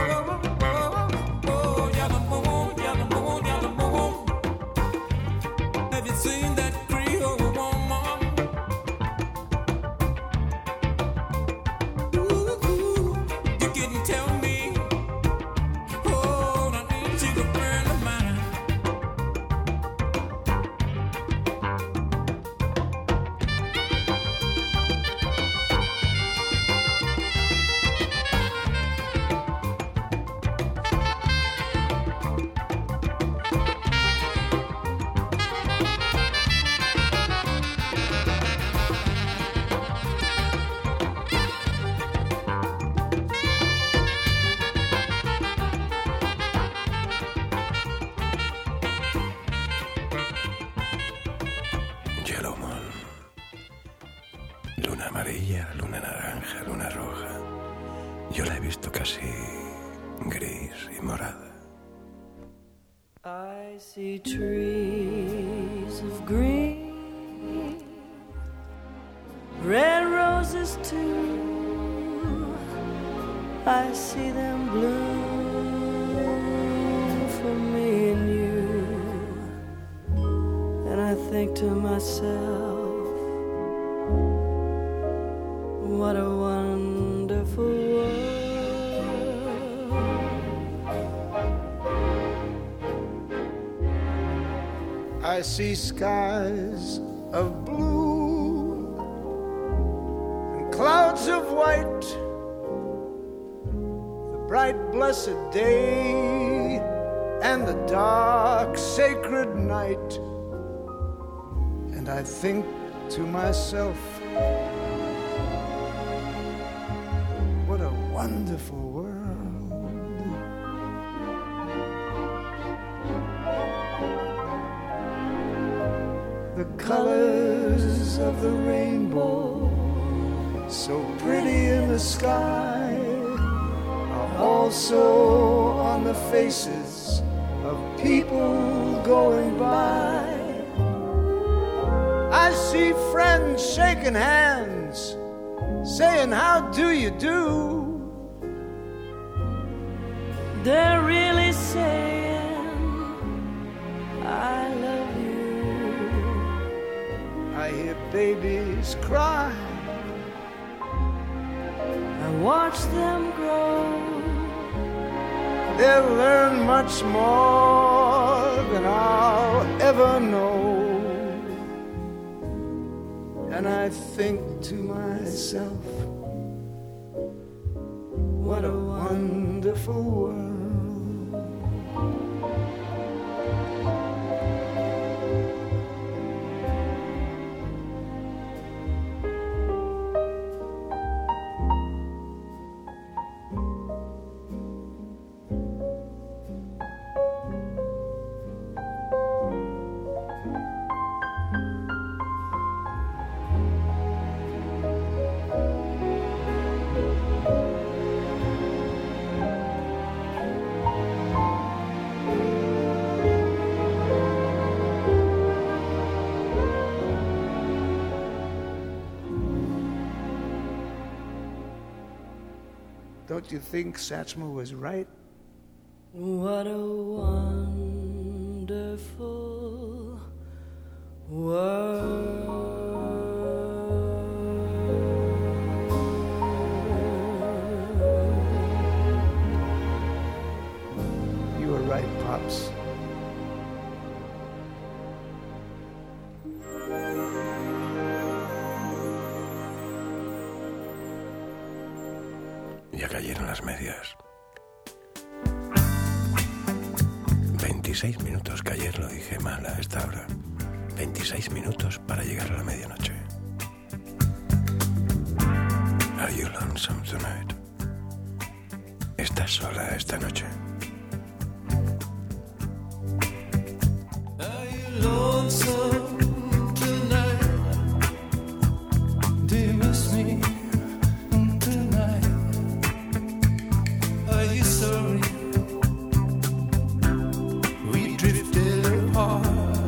yellow moon, yellow moon, yellow moon. Have you seen that Creole woman? Ooh, you couldn't tell me. Oh, now ain't you a friend of mine? Yellow Moon. Luna amarilla, luna naranja, luna roja. Yo la he visto casi gris y morada. I see trees of green, red roses too. I see them bloom for me and you. And I think to myself, what a wonderful world. I see skies of blue and clouds of white, the bright blessed day and the dark sacred night. And I think to myself, what a wonderful world. The colors of the rainbow, so pretty in the sky, are also on the faces of people going by. I see friends shaking hands, saying, how do you do? They're really saying, I love you. I hear babies cry, I watch them grow. they'll learn much more than I'll ever know. And I think to myself, what a wonderful world. Don't you think Satchmo was right? What a wonderful world. You were right, Pops. Ya cayeron las medias. 26 minutos, que ayer lo dije mal a esta hora. 26 minutos para llegar a la medianoche. Are you lonesome tonight? ¿Estás sola esta noche? Are you lonesome tonight? Do you miss me tonight? Are you sorry we drifted apart?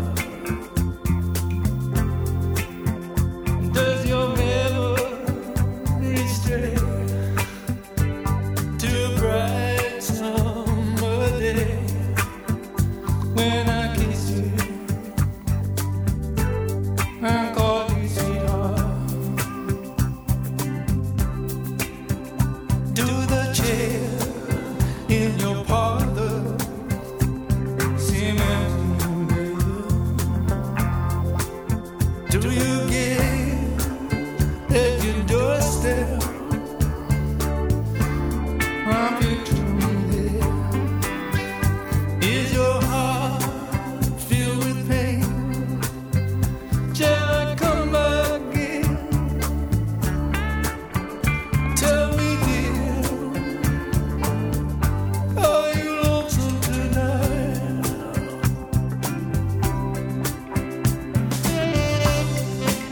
Does your memory stray to a bright summer day when I kissed you and called you sweetheart? Do the chair in your parlor seem empty? Do you get at your doorstep? I'm picturing there. Is your heart filled with pain? Shall I come back again? Tell me, dear, are you lonesome tonight?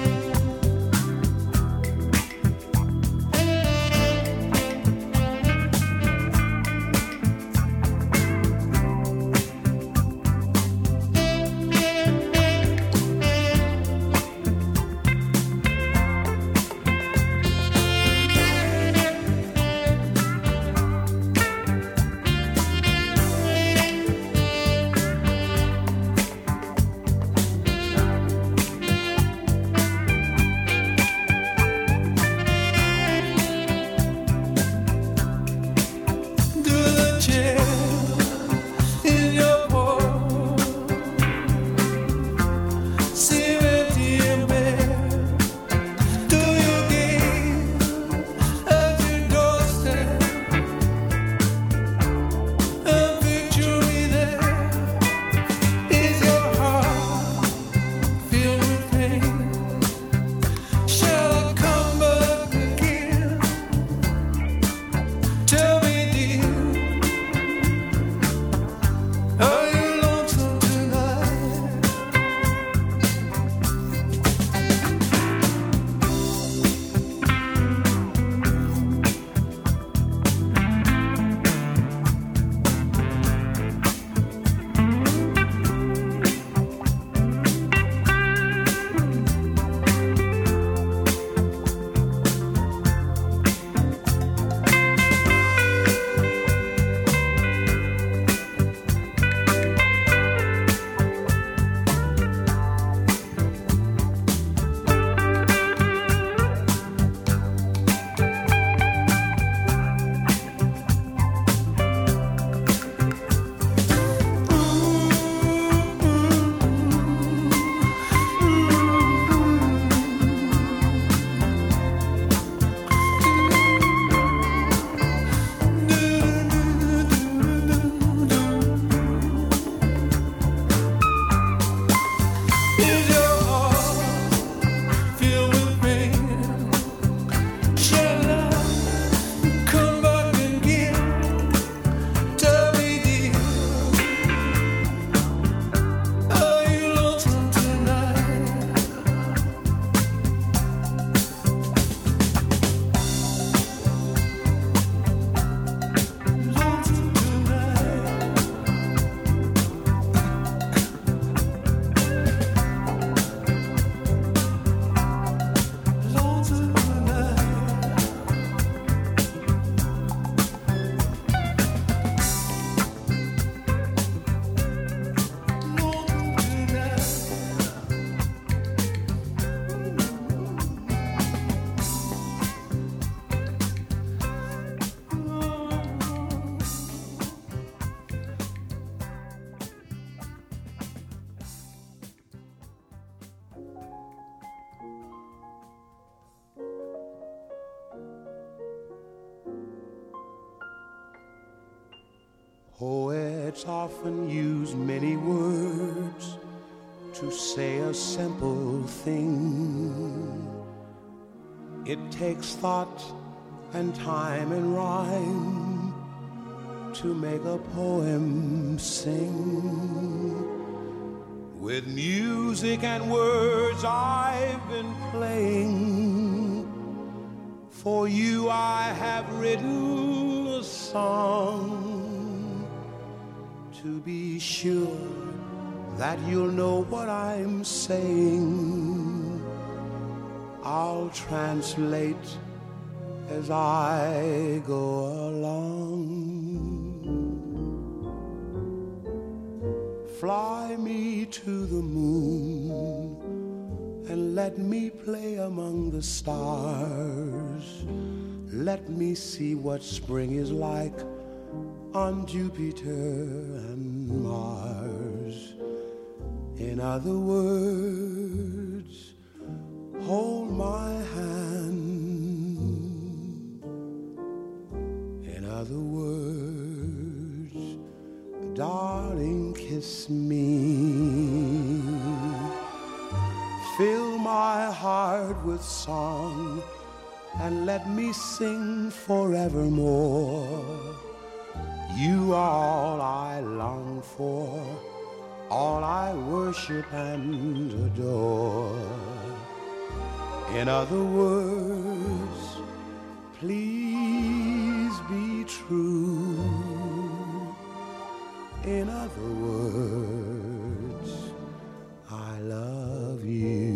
Poets often use many words to say a simple thing. It takes thought and time and rhyme to make a poem sing. With music and words I've been playing, for you I have written a song. To be sure that you'll know what I'm saying, I'll translate as I go along. Fly me to the moon and let me play among the stars. Let me see what spring is like on Jupiter and Mars. In other words, hold my hand. In other words, darling, kiss me. Fill my heart with song and let me sing forevermore. You are all I long for, all I worship and adore. In other words, please be true. In other words, I love you.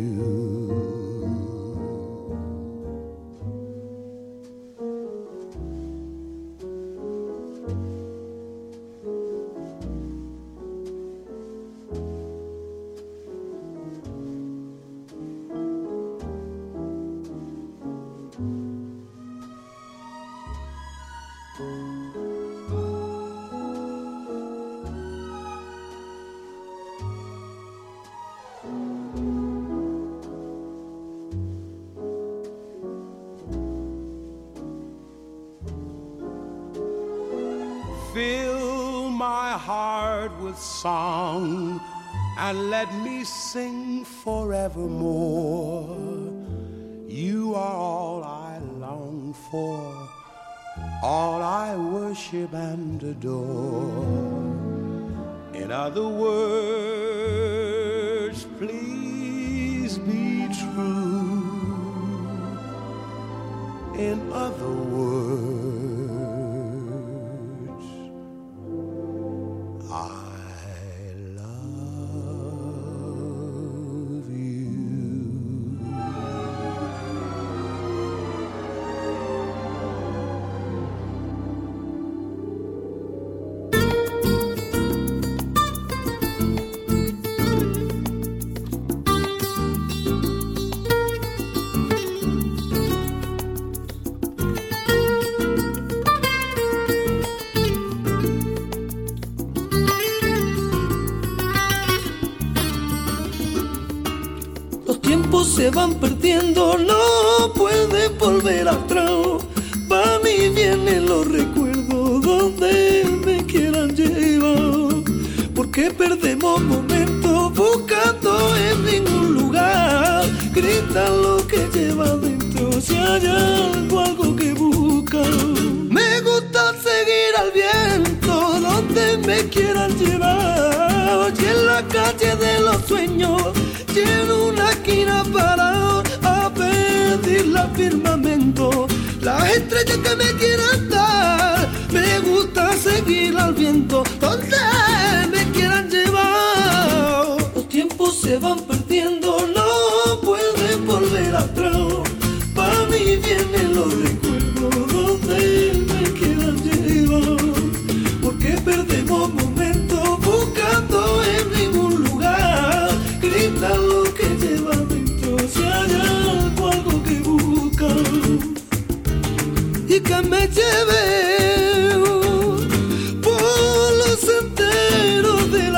Fill my heart with song and let me sing forevermore. You are all I long for, all I worship and adore. In other words, please be true. In other words, se van perdiendo, no pueden volver atrás. Pa' mí vienen los recuerdos donde me quieran llevar. Porque perdemos momentos buscando en ningún lugar. Grita lo que lleva dentro, si hay algo que busca. Me gusta seguir al viento donde me quieran llevar. Y en la calle de los sueños, y en una esquina parado a pedirle al firmamento las estrellas que me quieran dar. Me gusta seguir al viento donde me quieran llevar. Los tiempos se van perdiendo, no pueden volver atrás. Pa' mí vienen los recuerdos donde me quieran llevar. Porque perdemos momentos buscando en ningún lugar. Grita lo que lleva dentro, si hay algo que busca. Y que me lleve por los senderos del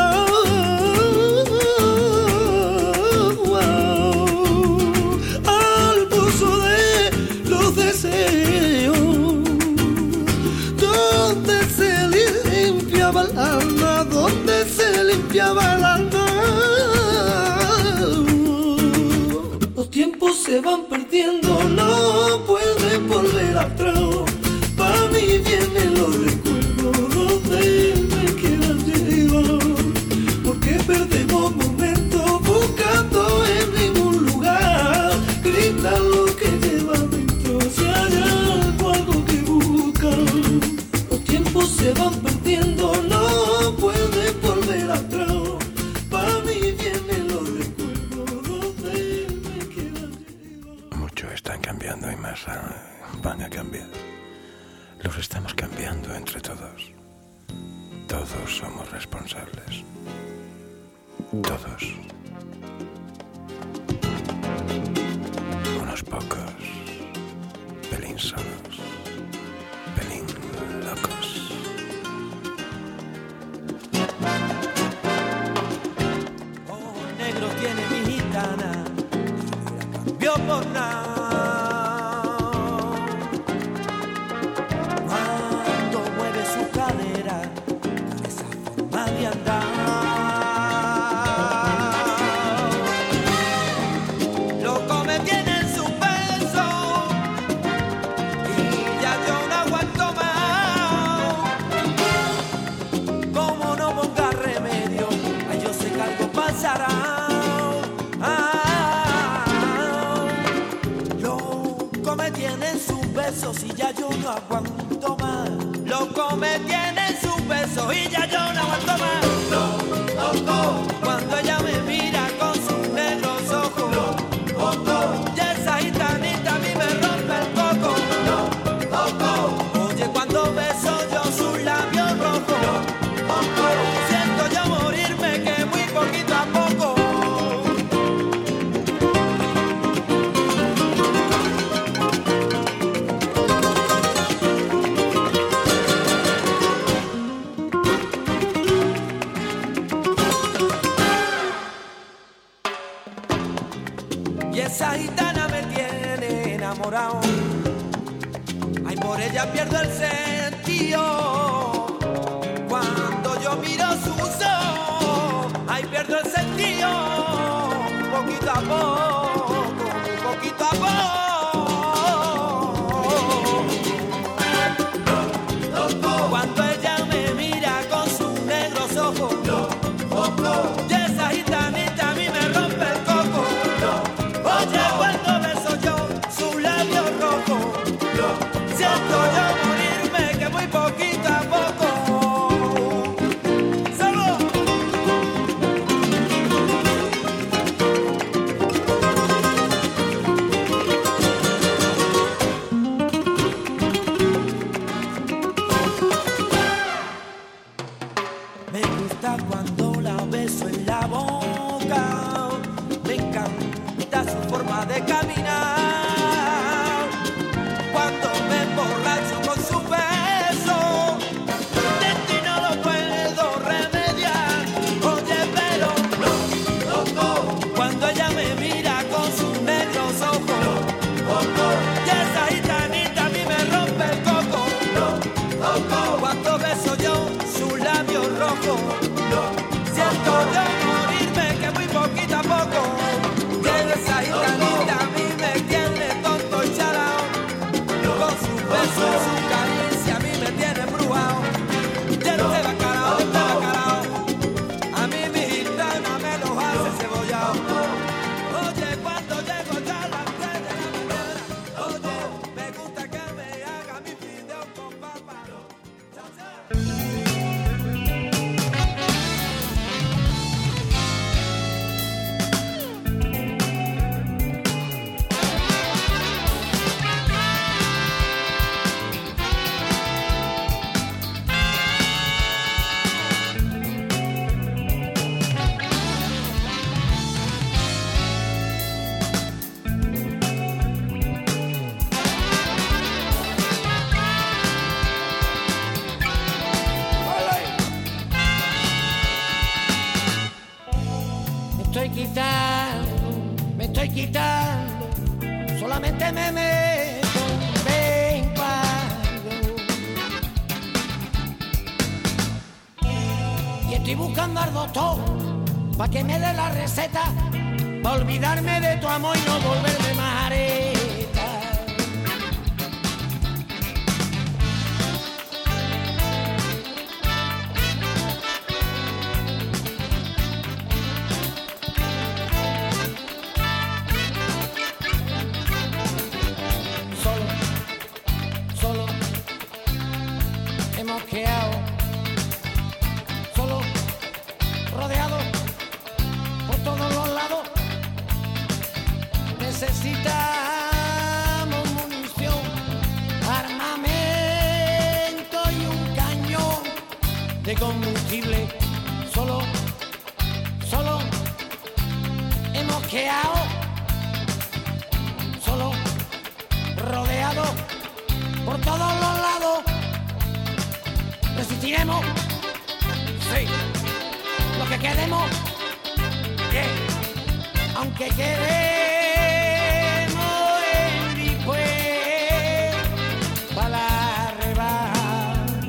agua, al pozo de los deseos, donde se limpiaba el alma. se van perdiendo, no pueden volver atrás. Para mí vienen los recuerdos donde me quieran llevar. Porque perdemos momentos buscando en ningún lugar. Grita lo que lleva dentro, si hay algo que buscan. Los tiempos se van perdiendo, no pueden volver atrás. Para mí vienen los recuerdos donde me quieran llevar. Muchos están cambiando y más van a cambiar. Los estamos cambiando entre todos. Todos somos responsables. Todos. Unos pocos, pelín solos, pelín locos. Ojos negros tiene mi gitana, y la cambió por nada. Cuando mueve su cadera, con esa forma de andar. Loco me tiene en su peso, y ya yo no aguanto más. Como no ponga remedio, ay, yo sé que algo pasará. Loco me tiene en sus besos y ya yo no aguanto más. Loco me tiene en sus besos y ya yo no aguanto más. Loco, cuando ella me mira con sus negros ojos. Loco, y esa gitanita a mí me rompe el coco. Loco, oye cuando beso yo sus labios rojos. Loco, siento yo morirme que muy poquito a poco. Y esa gitana me tiene enamorado. Ay, por ella pierdo el sentido. Cuando yo miro sus ojos, ay, pierdo el sentido. Poquito a poco, poquito a poco. Cuando ella me mira con sus negros ojos. Y esa gitanita a mí me rompe el coco. Oye, cuando beso yo sus labios rojos, siento yo morirme que muy poquito a poco. ¡Salud! Me gusta cuando la beso en la boca. Me encanta su forma de caminar. Cuando me emborracho con su beso, de ti no lo puedo remediar. Oye, pero loco, cuando ella me mira con sus negros ojos. Y esa gitanita a mí me rompe el coco. Cuando beso yo sus labios rojos, siento yo morirme que muy poquito a poco. Y esa gitanita a mí me tiene tonto y chalao. Con sus besos y su caricia a mí me tiene embrujado. Y este bacalao, a mí mi gitana me los hace cebollao. Oye, cuando llego ya a las 3 de la mañana, oye, me gusta que me haga mi fideo con papa. Chao, chao. Me estoy quitando, solamente me meto de vez en cuando. Y estoy buscando al doctor pa' que me dé la receta pa' olvidarme de tu amor y no volverme más areta. Solo hemos quedado, solo rodeado por todos los lados. Necesitamos munición, armamento y un cañón de combustible. Solo hemos quedado, solo rodeado por todos los lados. Resistiremos, sí, lo que queremos, yeah. Aunque quedemos en después para la rebaja.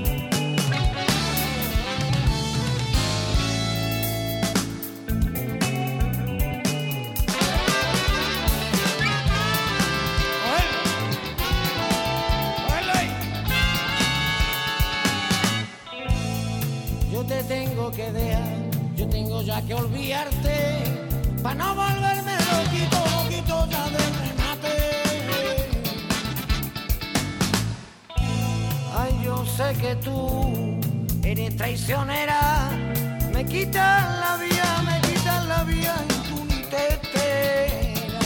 Yo te tengo que dejar, yo tengo ya que olvidarte, pa' no volverme loquito ya del remate. Ay, yo sé que tú eres traicionera, me quitas la vida y tú ni te enteras.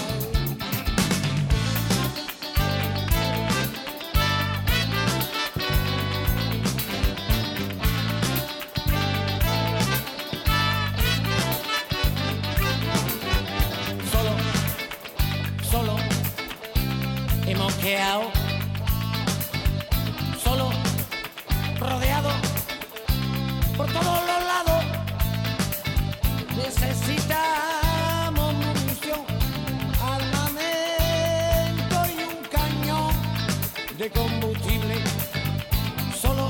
Solo hemos quedado, solo rodeado por todos los lados. Necesitamos munición, armamento y un cañón de combustible. Solo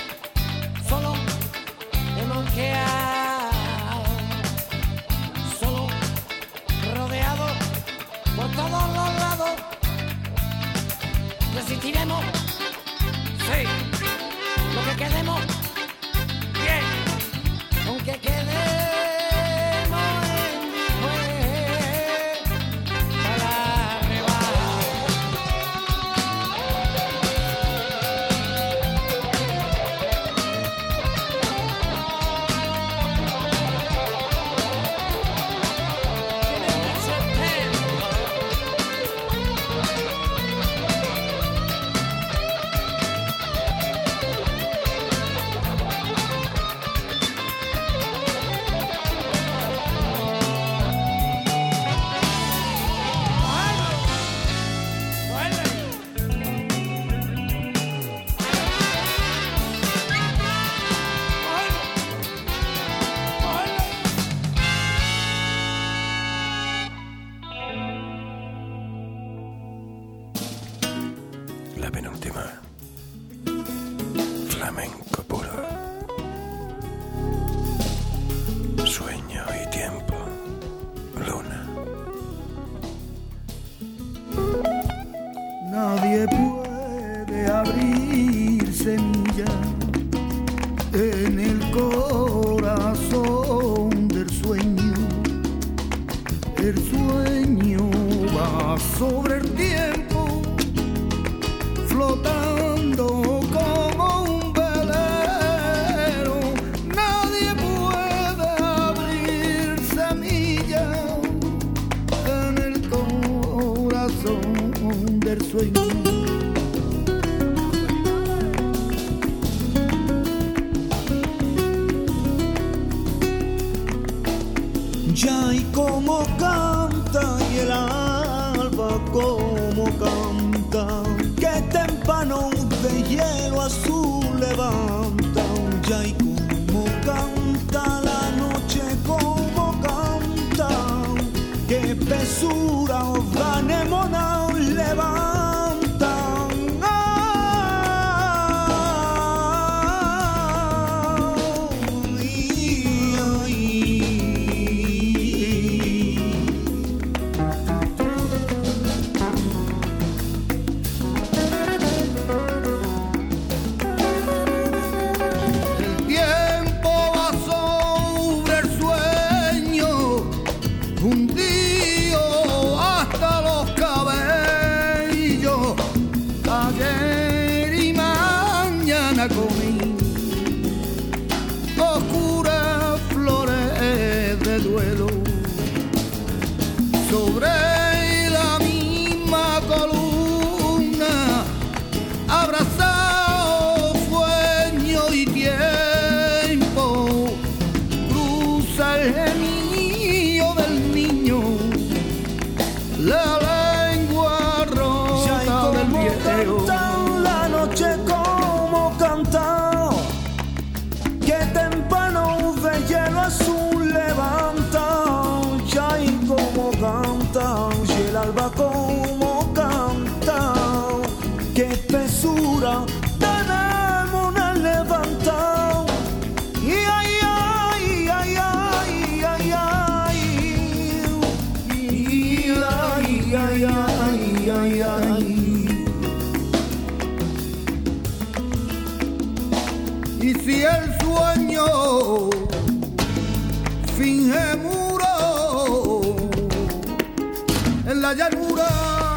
hemos quedado, solo rodeado por todos los lados. Resistiremos, sí, lo que queremos, bien, aunque quedemos en después para la rebaja. La penúltima. Flamenco puro. Sueño y tiempo. Luna. Nadie puede abrir semilla en el corazón del sueño. El sueño va sobre el tiempo, flotando como un velero. Nadie puede abrir semilla en el corazón del sueño. Ya y como canta y el alba como canta, que témpano de hielo azul levanta. Ya y como canta la noche como canta, que pesura o vanemona levanta. hundido hasta los cabellos. Ayer y mañana comí oscuras flores de duelo sobre la misma columna, abrazado sueño y tiempo, cruza el gemido del niño, la lengua rota del viejo. La noche como canta, que temprano de hielo azul levanta, ya y como canta, y el alba como canta, que espesura tenemos en el levantado, y ay, ay, ay, ay, ay, ay, y ay, ay, ay, ay, ay. Y si el sueño finge muro en la llanura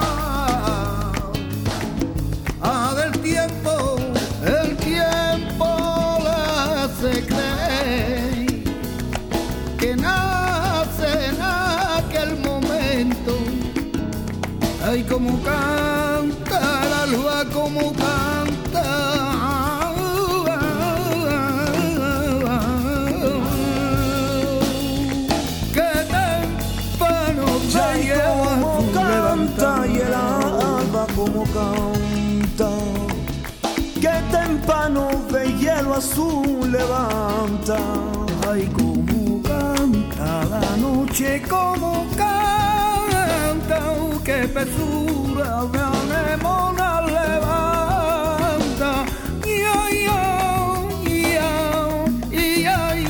del tiempo, el tiempo le hace creer que nace en aquel momento. Ay, como canta el alba, como canta. Como canta y el alba como canta, que temprano de hielo azul levanta. Ay, como canta la noche, como canta, que espesura de anemona levanta. Y ay, ay, ay, ay,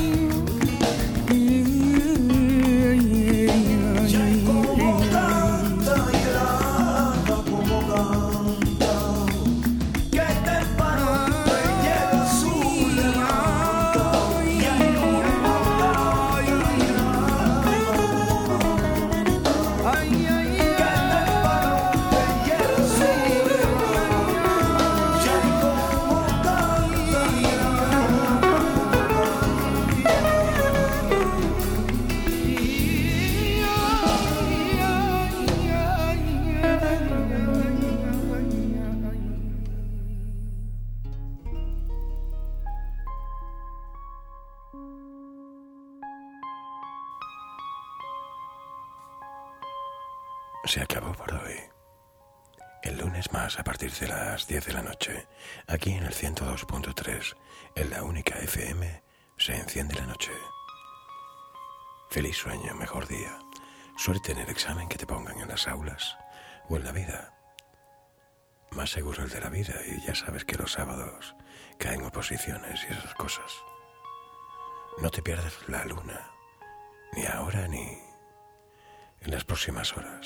Se acabó por hoy. El lunes más a partir de las 10 de la noche, aquí en el 102.3, en la única FM, se enciende la noche. Feliz sueño, mejor día. Suerte en el examen que te pongan en las aulas o en la vida. Más seguro el de la vida, y ya sabes que los sábados caen oposiciones y esas cosas. No te pierdas la luna, ni ahora ni en las próximas horas.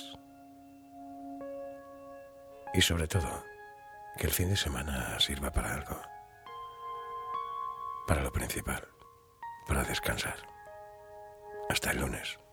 Y sobre todo, que el fin de semana sirva para algo. Para lo principal, para descansar. Hasta el lunes.